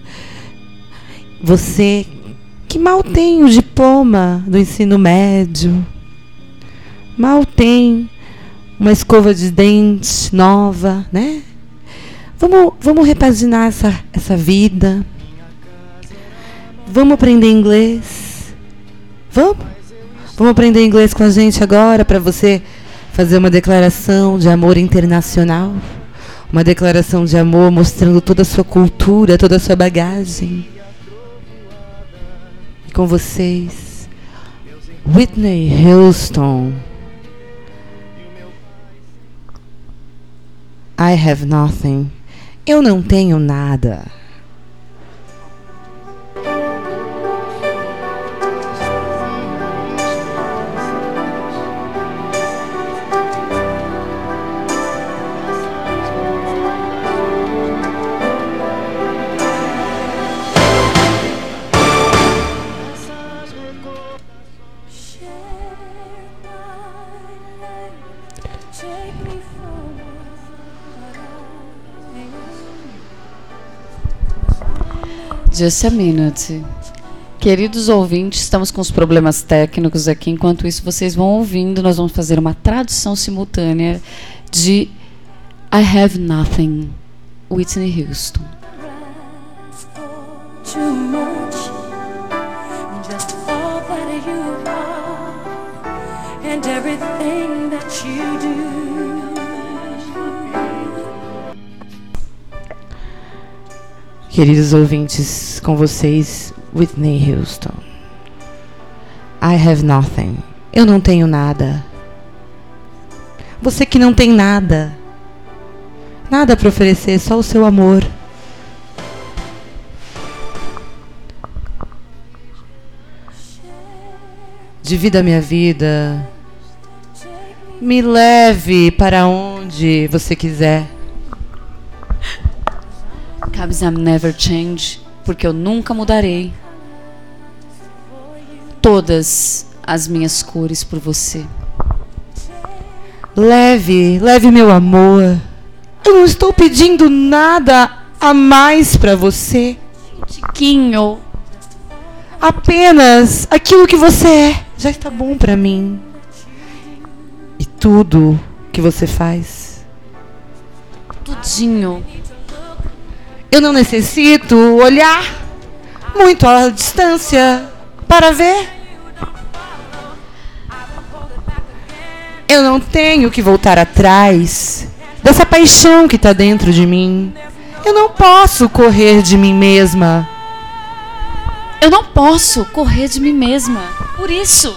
Você que mal tem o diploma do ensino médio, mal tem uma escova de dente nova, né? Vamos repaginar essa vida. Vamos aprender inglês. Vamos aprender inglês com a gente agora para você fazer uma declaração de amor internacional. Uma declaração de amor mostrando toda a sua cultura, toda a sua bagagem. E com vocês, Whitney Houston. I have nothing. Eu não tenho nada. Just a minute. Queridos ouvintes, estamos com os problemas técnicos aqui. Enquanto isso, vocês vão ouvindo. Nós vamos fazer uma tradução simultânea de I Have Nothing, Whitney Houston. Too much, just all that you are, and everything that you do. Queridos ouvintes, com vocês, Whitney Houston. I have nothing. Eu não tenho nada. Você que não tem nada. Nada para oferecer, só o seu amor. Divida a minha vida. Me leve para onde você quiser. Cause I'm never change, porque eu nunca mudarei. Todas as minhas cores por você. Leve meu amor. Eu não estou pedindo nada a mais para você. Tiquinho. Apenas aquilo que você é já está bom para mim. E tudo que você faz. Tudinho. Eu não necessito olhar muito à distância para ver. Eu não tenho que voltar atrás dessa paixão que está dentro de mim. Eu não posso correr de mim mesma. Eu não posso correr de mim mesma. Por isso.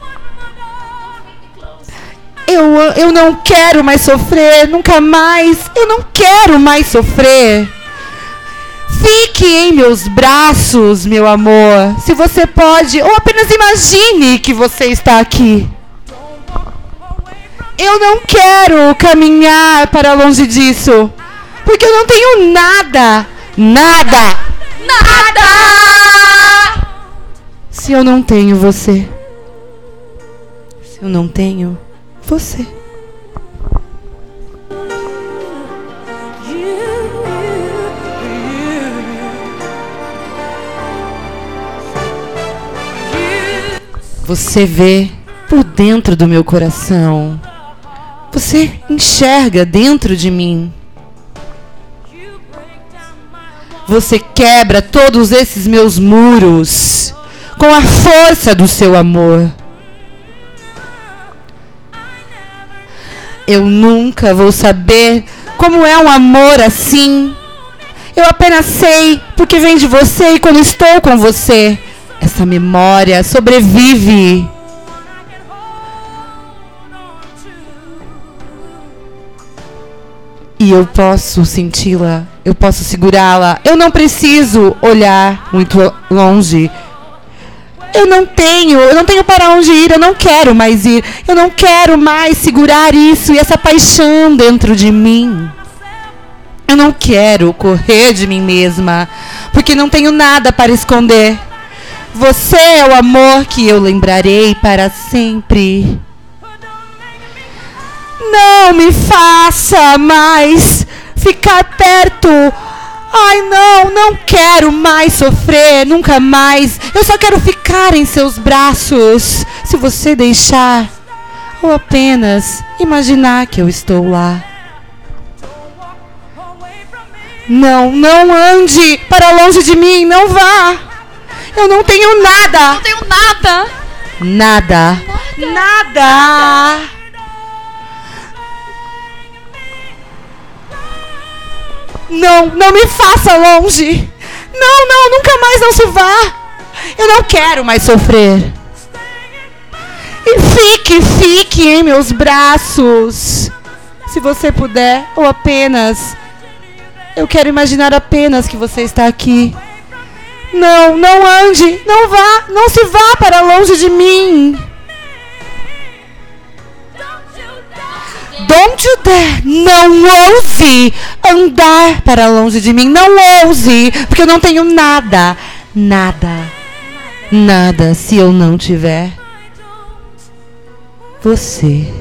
Eu não quero mais sofrer, nunca mais. Eu não quero mais sofrer. Fique em meus braços, meu amor, se você pode, ou apenas imagine que você está aqui. Eu não quero caminhar para longe disso, porque eu não tenho nada, nada, nada. Se eu não tenho você, se eu não tenho você. Você vê por dentro do meu coração. Você enxerga dentro de mim. Você quebra todos esses meus muros com a força do seu amor. Eu nunca vou saber como é um amor assim. Eu apenas sei porque vem de você e quando estou com você. Essa memória sobrevive. e eu posso senti-la, eu posso segurá-la. Eu não preciso olhar muito longe. Eu não tenho para onde ir, eu não quero mais ir. Eu não quero mais segurar isso e essa paixão dentro de mim. Eu não quero correr de mim mesma, porque não tenho nada para esconder. Você é o amor que eu lembrarei para sempre. Não me faça mais ficar perto. Ai, não quero mais sofrer, nunca mais. Eu só quero ficar em seus braços, se você deixar, ou apenas imaginar que eu estou lá. Não ande para longe de mim, não vá. Eu não tenho nada. Não tenho nada. Nada. Não me faça longe. Não, nunca mais, não se vá. Eu não quero mais sofrer. E fique em meus braços, se você puder, ou apenas, eu quero imaginar apenas que você está aqui. Não ande, não vá, não se vá para longe de mim. Don't you dare, não ouse andar para longe de mim, não ouse, porque eu não tenho nada se eu não tiver você.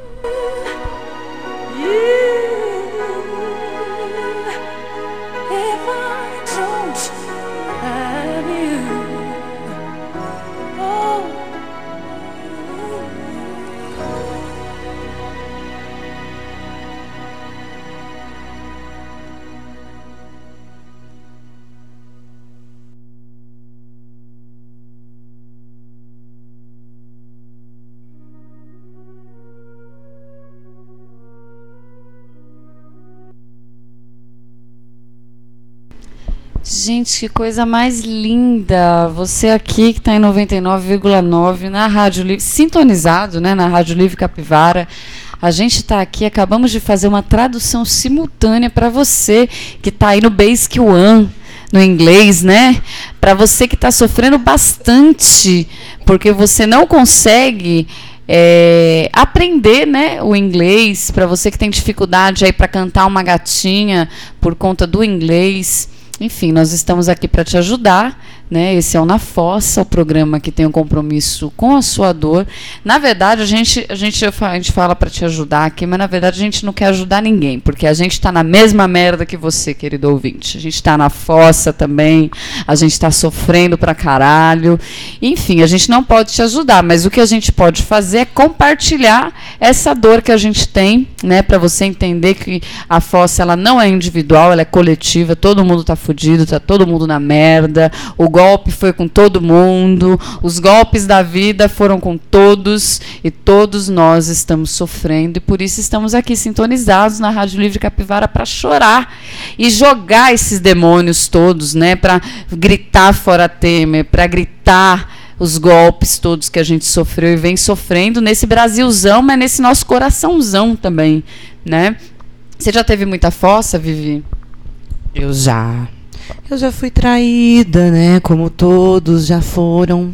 Gente, que coisa mais linda. Você aqui que está em 99,9 na Rádio Livre, sintonizado, né, na Rádio Livre Capivara. A gente está aqui, acabamos de fazer uma tradução simultânea para você que está aí no Basic One, no inglês, né? Para você que está sofrendo bastante, porque você não consegue aprender, né, o inglês, para você que tem dificuldade aí para cantar uma gatinha por conta do inglês. Enfim, nós estamos aqui para te ajudar, né? Esse é o Na Fossa, o programa que tem um compromisso com a sua dor. Na verdade, a gente fala para te ajudar aqui, mas na verdade a gente não quer ajudar ninguém, porque a gente está na mesma merda que você, querido ouvinte. A gente está na fossa também, a gente está sofrendo pra caralho. Enfim, a gente não pode te ajudar, mas o que a gente pode fazer é compartilhar essa dor que a gente tem, né? Para você entender que a fossa ela não é individual, ela é coletiva, todo mundo está fudido, tá todo mundo na merda, o golpe foi com todo mundo, os golpes da vida foram com todos e todos nós estamos sofrendo e por isso estamos aqui sintonizados na Rádio Livre Capivara para chorar e jogar esses demônios todos, né, para gritar fora Temer, para gritar os golpes todos que a gente sofreu e vem sofrendo nesse Brasilzão, mas nesse nosso coraçãozão também, né? Você já teve muita fossa, Vivi? Eu já fui traída, né? Como todos já foram.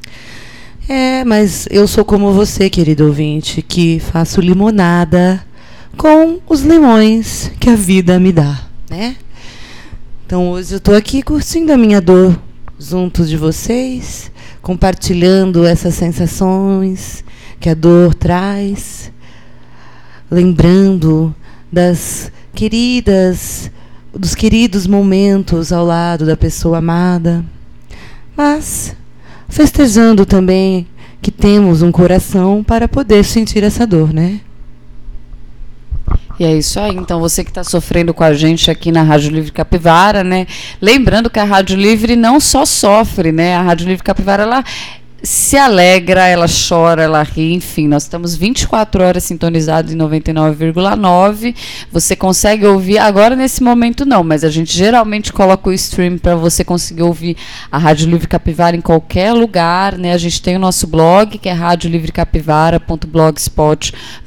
Mas eu sou como você, querido ouvinte, que faço limonada com os limões que a vida me dá, né? Então hoje eu tô aqui curtindo a minha dor junto de vocês, compartilhando essas sensações que a dor traz, lembrando dos queridos momentos ao lado da pessoa amada, mas festejando também que temos um coração para poder sentir essa dor, né? E é isso aí. Então, você que está sofrendo com a gente aqui na Rádio Livre Capivara, né? Lembrando que a Rádio Livre não só sofre, né? A Rádio Livre Capivara, ela se alegra, ela chora, ela ri, enfim, nós estamos 24 horas sintonizados em 99,9. Você consegue ouvir, agora nesse momento não, mas a gente geralmente coloca o stream para você conseguir ouvir a Rádio Livre Capivara em qualquer lugar, né? A gente tem o nosso blog, que é radiolivrecapivara.blogspot.com.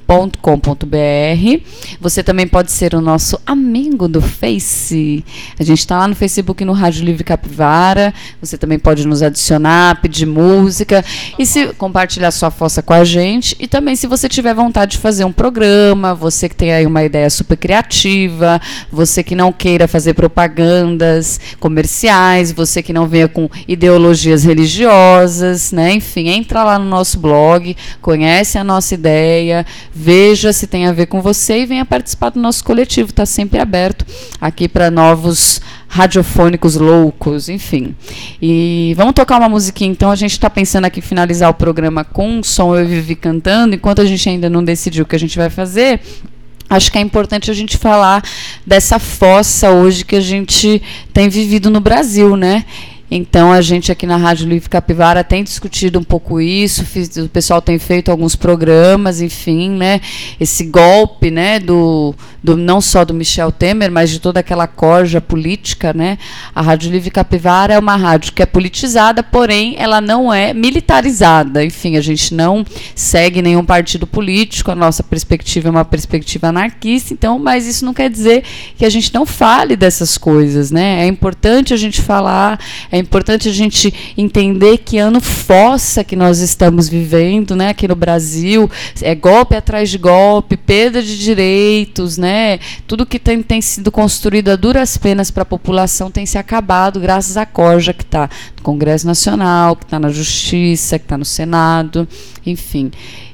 Você também pode ser o nosso amigo do Face. A gente está lá no Facebook, no Rádio Livre Capivara. Você também pode nos adicionar, pedir música e compartilhar sua fossa com a gente. E também, se você tiver vontade de fazer um programa, você que tem aí uma ideia super criativa, você que não queira fazer propagandas comerciais, você que não venha com ideologias religiosas, né? Enfim, entra lá no nosso blog, conhece a nossa ideia, veja se tem a ver com você e venha participar do nosso coletivo. Está sempre aberto aqui para novos radiofônicos loucos, enfim. E vamos tocar uma musiquinha, então. A gente está pensando aqui finalizar o programa com um som Eu e Vivi cantando, enquanto a gente ainda não decidiu o que a gente vai fazer. Acho que é importante a gente falar dessa fossa hoje que a gente tem vivido no Brasil, né? Então, a gente aqui na Rádio Livre Capivara tem discutido um pouco isso, o pessoal tem feito alguns programas, enfim, né? Esse golpe, né, não só do Michel Temer, mas de toda aquela corja política, né? A Rádio Livre Capivara é uma rádio que é politizada, porém, ela não é militarizada. Enfim, a gente não segue nenhum partido político, a nossa perspectiva é uma perspectiva anarquista, então, mas isso não quer dizer que a gente não fale dessas coisas, né? É importante a gente falar, é importante a gente entender que ano fossa que nós estamos vivendo, né, aqui no Brasil. É golpe atrás de golpe, perda de direitos, né? Tudo que tem sido construído a duras penas para a população tem se acabado graças à corja que está no Congresso Nacional, que está na Justiça, que está no Senado, enfim.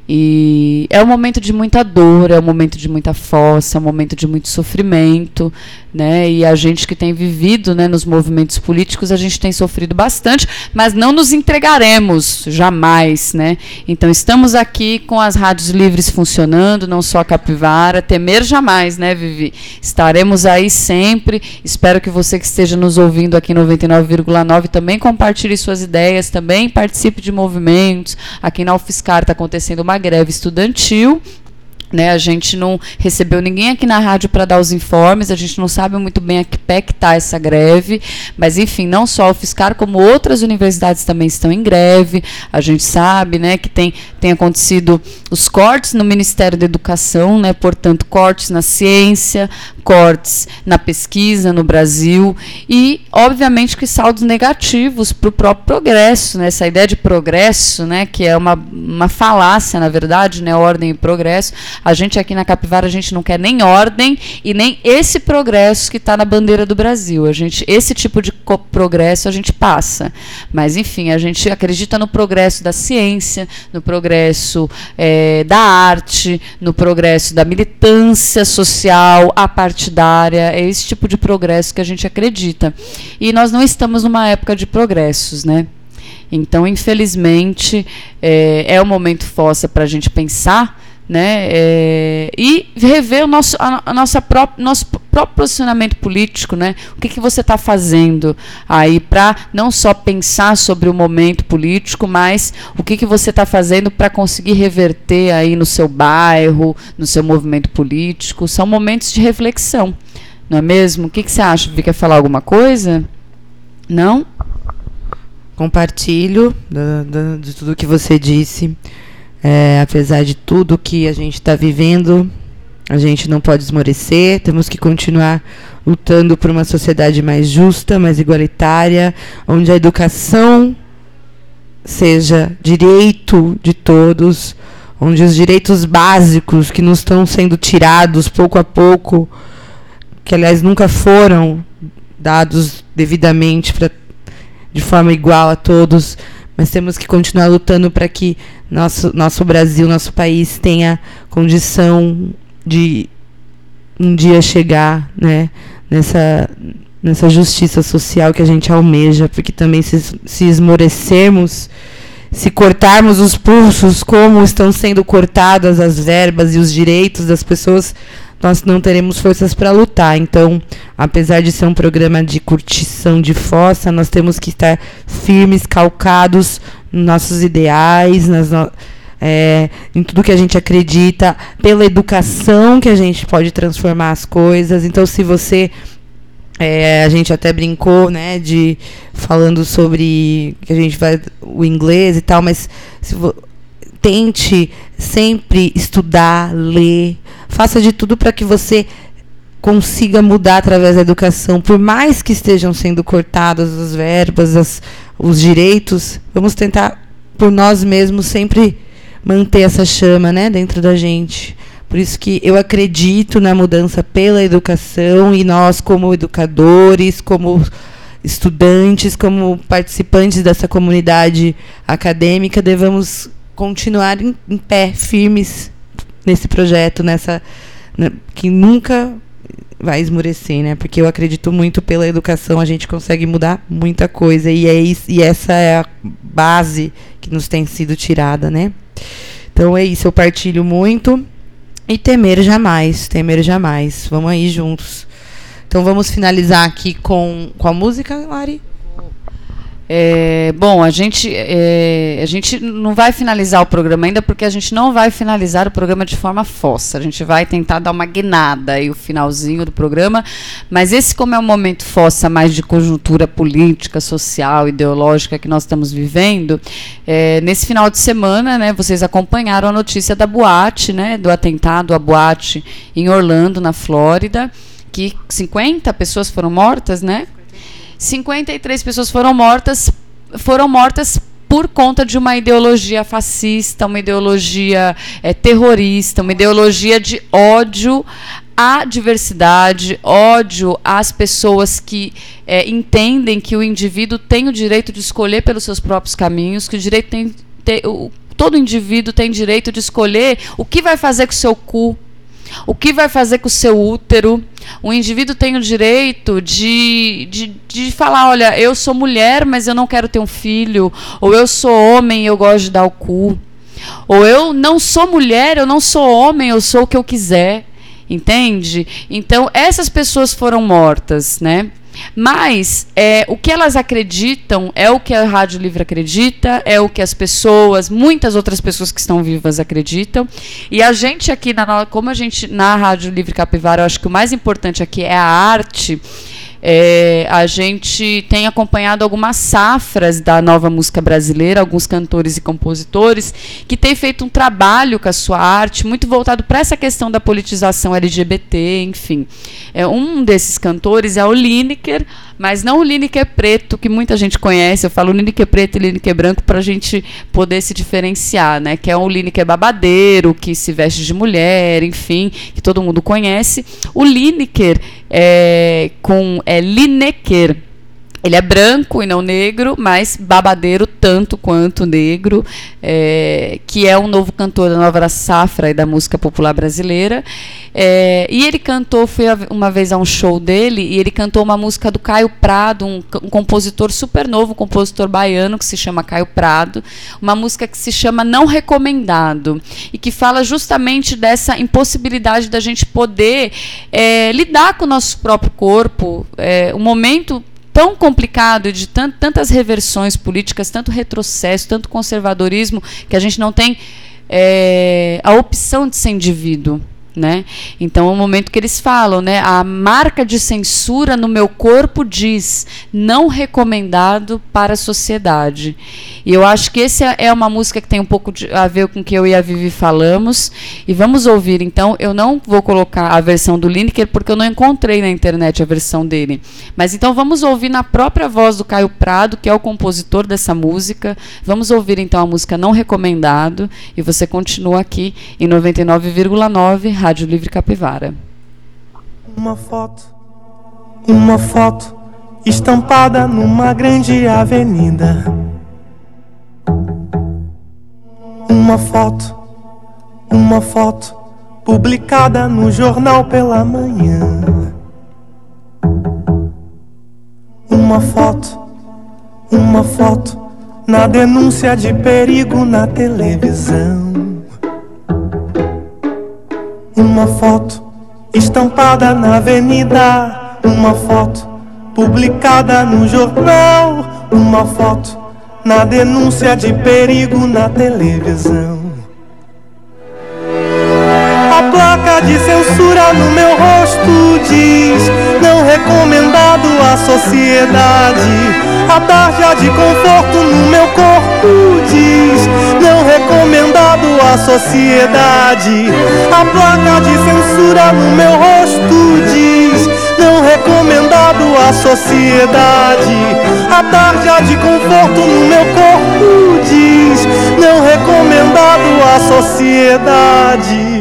E é um momento de muita dor, é um momento de muita fossa, é um momento de muito sofrimento, né? E a gente que tem vivido, né, nos movimentos políticos, a gente tem sofrido bastante, mas não nos entregaremos jamais, né? Então estamos aqui com as rádios livres funcionando, não só a Capivara, temer jamais, né, Vivi? Estaremos aí sempre. Espero que você que esteja nos ouvindo aqui 99,9 também compartilhe suas ideias, também participe de movimentos. Aqui na UFSCar está acontecendo uma greve estudantil, né? A gente não recebeu ninguém aqui na rádio para dar os informes, a gente não sabe muito bem a que pé que está essa greve, mas enfim, não só a UFSCar, como outras universidades também estão em greve. A gente sabe, né, que tem acontecido os cortes no Ministério da Educação, né? Portanto, cortes na ciência, cortes na pesquisa no Brasil e, obviamente, que saldos negativos para o próprio progresso, né? Essa ideia de progresso, né, que é uma falácia, na verdade, né? Ordem e progresso. A gente aqui na Capivara, a gente não quer nem ordem e nem esse progresso que está na bandeira do Brasil. Esse tipo de progresso a gente passa. Mas, enfim, a gente acredita no progresso da ciência, no progresso da arte, no progresso da militância social, apartidária. É esse tipo de progresso que a gente acredita. E nós não estamos numa época de progressos, né? Então, infelizmente, é um momento fossa para a gente pensar, né, e rever o nosso próprio posicionamento político, né? O que você está fazendo aí para não só pensar sobre o momento político, mas o que você está fazendo para conseguir reverter aí no seu bairro, no seu movimento político. São momentos de reflexão, não é mesmo? O que você acha? Quer falar alguma coisa? Não? Compartilho de tudo que você disse. Apesar de tudo que a gente está vivendo, a gente não pode esmorecer, temos que continuar lutando por uma sociedade mais justa, mais igualitária, onde a educação seja direito de todos, onde os direitos básicos que nos estão sendo tirados pouco a pouco, que aliás nunca foram dados devidamente de forma igual a todos, mas temos que continuar lutando para que nosso Brasil, nosso país tenha condição de um dia chegar, né, nessa justiça social que a gente almeja, porque também se esmorecermos, se cortarmos os pulsos como estão sendo cortadas as verbas e os direitos das pessoas, nós não teremos forças para lutar. Então, apesar de ser um programa de curtição de fossa, nós temos que estar firmes, calcados nos nossos ideais, em tudo que a gente acredita, pela educação que a gente pode transformar as coisas. Então, se você... a gente até brincou, né, falando sobre que a gente vai o inglês e tal, mas tente sempre estudar, ler, faça de tudo para que você consiga mudar através da educação. Por mais que estejam sendo cortadas as verbas, os direitos, vamos tentar, por nós mesmos, sempre manter essa chama, né, dentro da gente. Por isso que eu acredito na mudança pela educação, e nós, como educadores, como estudantes, como participantes dessa comunidade acadêmica, devemos continuar em pé, firmes nesse projeto, que nunca vai esmorecer, né? Porque eu acredito muito, pela educação a gente consegue mudar muita coisa, e essa é a base que nos tem sido tirada, né? Então é isso, eu partilho muito. E temer jamais. Vamos aí juntos. Então vamos finalizar aqui com a música, Mari? Bom, a gente não vai finalizar o programa ainda, porque a gente não vai finalizar o programa de forma fossa. A gente vai tentar dar uma guinada aí, o finalzinho do programa, mas esse, como é um momento fossa mais de conjuntura política, social, ideológica que nós estamos vivendo, nesse final de semana, né, vocês acompanharam a notícia da boate, né, do atentado à boate em Orlando, na Flórida, que 50 pessoas foram mortas, né? 53 pessoas foram mortas por conta de uma ideologia fascista, uma ideologia terrorista, uma ideologia de ódio à diversidade, ódio às pessoas que entendem que o indivíduo tem o direito de escolher pelos seus próprios caminhos, que todo indivíduo tem direito de escolher o que vai fazer com o seu cu, o que vai fazer com o seu útero. O indivíduo tem o direito de falar, olha, eu sou mulher, mas eu não quero ter um filho. Ou eu sou homem e eu gosto de dar o cu. Ou eu não sou mulher, eu não sou homem, eu sou o que eu quiser. Entende? Então, essas pessoas foram mortas, né? Mas o que elas acreditam é o que a Rádio Livre acredita, é o que as pessoas, muitas outras pessoas que estão vivas acreditam. E a gente aqui, como a gente na Rádio Livre Capivara, eu acho que o mais importante aqui é a arte. A gente tem acompanhado algumas safras da nova música brasileira, alguns cantores e compositores que têm feito um trabalho com a sua arte muito voltado para essa questão da politização LGBT, enfim. Um desses cantores é o Lineker, mas não o Lineker preto, que muita gente conhece. Eu falo Lineker preto e Lineker branco para a gente poder se diferenciar, né? Que é um Lineker babadeiro, que se veste de mulher, enfim, que todo mundo conhece. O Lineker Lineker. Ele é branco e não negro, mas babadeiro tanto quanto negro, que é um novo cantor da nova safra e da música popular brasileira. E ele cantou, fui uma vez a um show dele, e ele cantou uma música do Caio Prado, um compositor super novo, um compositor baiano que se chama Caio Prado, uma música que se chama Não Recomendado, e que fala justamente dessa impossibilidade da gente poder lidar com o nosso próprio corpo, um momento tão complicado, de tantas reversões políticas, tanto retrocesso, tanto conservadorismo, que a gente não tem a opção de ser indivíduo, né? Então é um momento que eles falam, né? A marca de censura no meu corpo diz não recomendado para a sociedade. E eu acho que essa é uma música que tem um pouco a ver com o que eu e a Vivi falamos. E vamos ouvir, então. Eu não vou colocar a versão do Lineker, porque eu não encontrei na internet a versão dele. Mas então vamos ouvir na própria voz do Caio Prado, que é o compositor dessa música. Vamos ouvir então a música Não Recomendado. E você continua aqui em 99,9 Rádio Livre Capivara. Uma foto estampada numa grande avenida. Uma foto publicada no jornal pela manhã. Uma foto na denúncia de perigo na televisão. Uma foto estampada na avenida. Uma foto publicada no jornal. Uma foto na denúncia de perigo na televisão. A placa de censura no meu rosto diz não recomendado à sociedade. A tarja de conforto no meu corpo diz não recomendado à sociedade. A placa de censura no meu rosto diz: não recomendado à sociedade. A tarja de conforto no meu corpo diz: não recomendado à sociedade.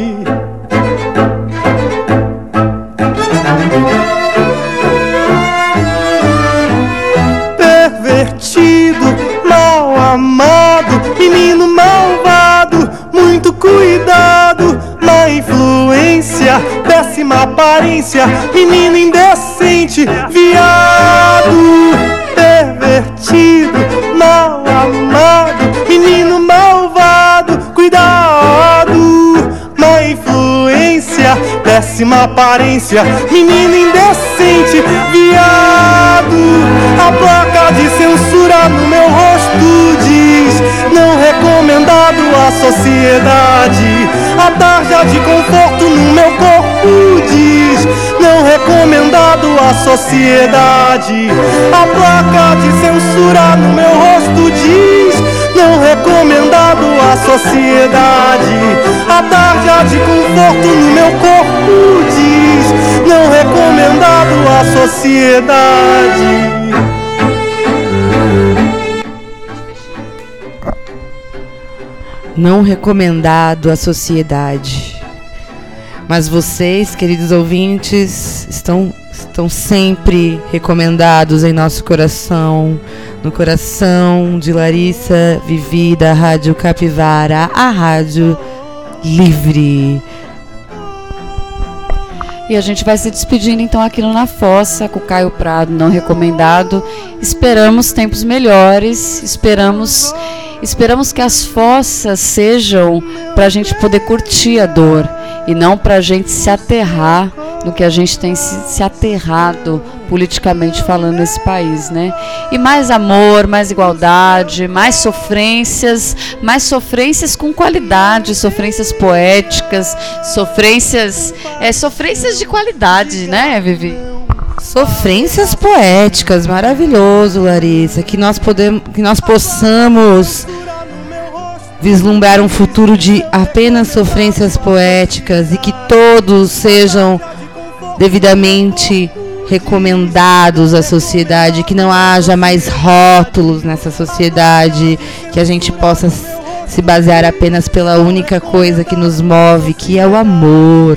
Pervertido, mal amado, menino malvado, muito cuidado, má influência, péssima aparência, menino indecente, viado. Pervertido, mal amado, menino malvado, cuidado, má influência, péssima aparência, menino indecente, viado. A placa de censura no meu rosto diz: não recomendado à sociedade. A tarja de conforto no meu corpo diz: não recomendado à sociedade. A placa de censura no meu rosto diz: não recomendado à sociedade. A tarja de conforto no meu corpo diz: não recomendado à sociedade. Não recomendado à sociedade. Mas vocês, queridos ouvintes, estão sempre recomendados em nosso coração, no coração de Larissa Vivi, da Rádio Capivara, a rádio livre. E a gente vai se despedindo então aqui no Na Fossa, com o Caio Prado, não recomendado. Esperamos tempos melhores, esperamos que as fossas sejam para a gente poder curtir a dor e não para a gente se aterrar no que a gente tem se aterrado politicamente falando nesse país, né? E mais amor, mais igualdade, mais sofrências com qualidade, sofrências poéticas, sofrências de qualidade, né, Vivi? Sofrências poéticas, maravilhoso, Larissa. Que nós possamos vislumbrar um futuro de apenas sofrências poéticas e que todos sejam devidamente recomendados à sociedade, que não haja mais rótulos nessa sociedade, que a gente possa se basear apenas pela única coisa que nos move, que é o amor.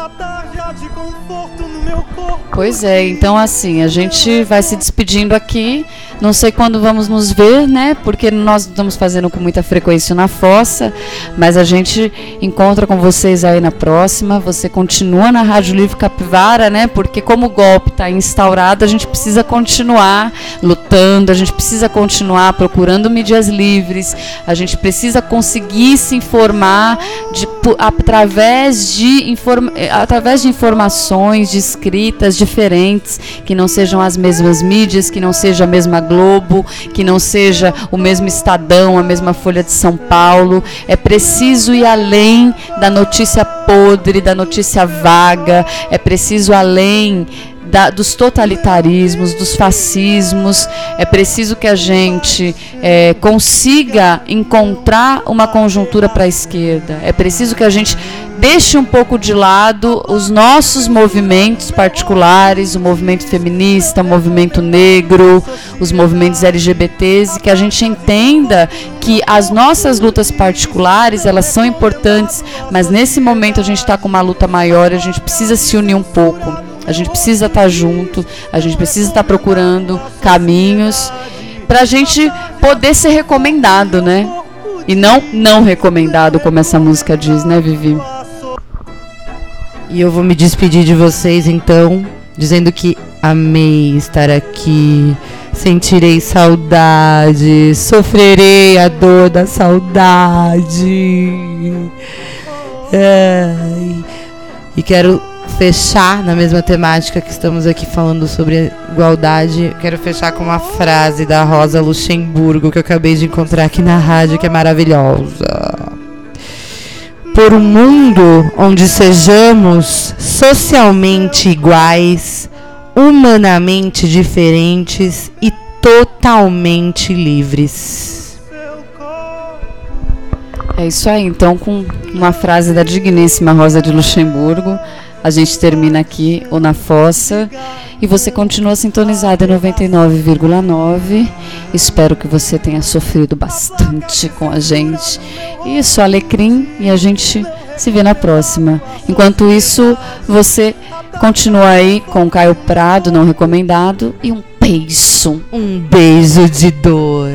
Pois é, então assim, a gente vai se despedindo aqui, não sei quando vamos nos ver, né, porque nós estamos fazendo com muita frequência Na Fossa, mas a gente encontra com vocês aí na próxima. Você continua na Rádio Livre Capivara, né, porque como o golpe está instaurado, a gente precisa continuar lutando, a gente precisa continuar procurando mídias livres, a gente precisa conseguir se informar através de informações, de escritas diferentes, que não sejam as mesmas mídias, que não seja a mesma Globo, que não seja o mesmo Estadão, a mesma Folha de São Paulo. É preciso ir além da notícia podre, da notícia vaga, é preciso além dos totalitarismos, dos fascismos. É preciso que a gente consiga encontrar uma conjuntura para a esquerda. É preciso que a gente deixe um pouco de lado os nossos movimentos particulares, o movimento feminista, o movimento negro, os movimentos LGBTs, e que a gente entenda que as nossas lutas particulares, elas são importantes, mas nesse momento a gente está com uma luta maior e a gente precisa se unir um pouco. A gente precisa estar junto, a gente precisa estar procurando caminhos para a gente poder ser recomendado, né? E não recomendado, como essa música diz, né, Vivi? E eu vou me despedir de vocês, então, dizendo que amei estar aqui, sentirei saudade, sofrerei a dor da saudade. E quero fechar na mesma temática que estamos aqui falando sobre igualdade. Quero fechar com uma frase da Rosa Luxemburgo que eu acabei de encontrar aqui na rádio, que é maravilhosa. Por um mundo onde sejamos socialmente iguais, humanamente diferentes e totalmente livres. É isso aí, então, com uma frase da digníssima Rosa de Luxemburgo, a gente termina aqui o Na Fossa e você continua sintonizada em 99,9. Espero que você tenha sofrido bastante com a gente. Isso, Alecrim, e a gente se vê na próxima. Enquanto isso, você continua aí com Caio Prado, não recomendado, e um beijo. Um beijo de dor.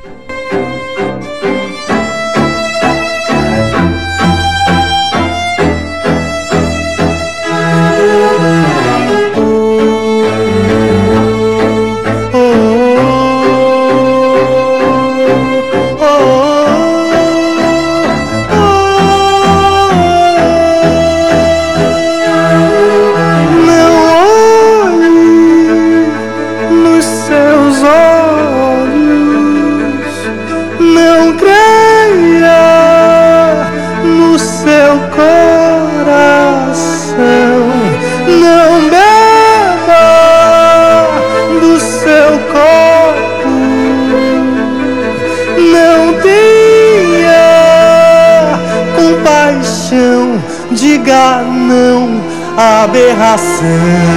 Diga não à aberração.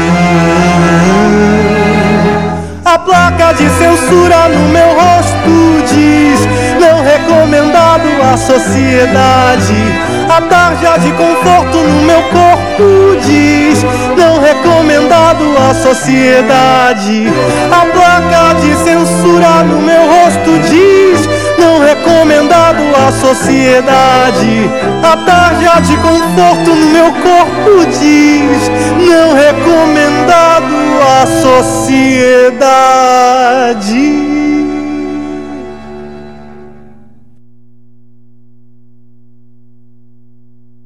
A placa de censura no meu rosto diz não recomendado à sociedade. A tarja de conforto no meu corpo diz não recomendado à sociedade. A placa de censura no meu rosto diz não recomendado à sociedade. A tarja de conforto no meu corpo diz não recomendado à sociedade.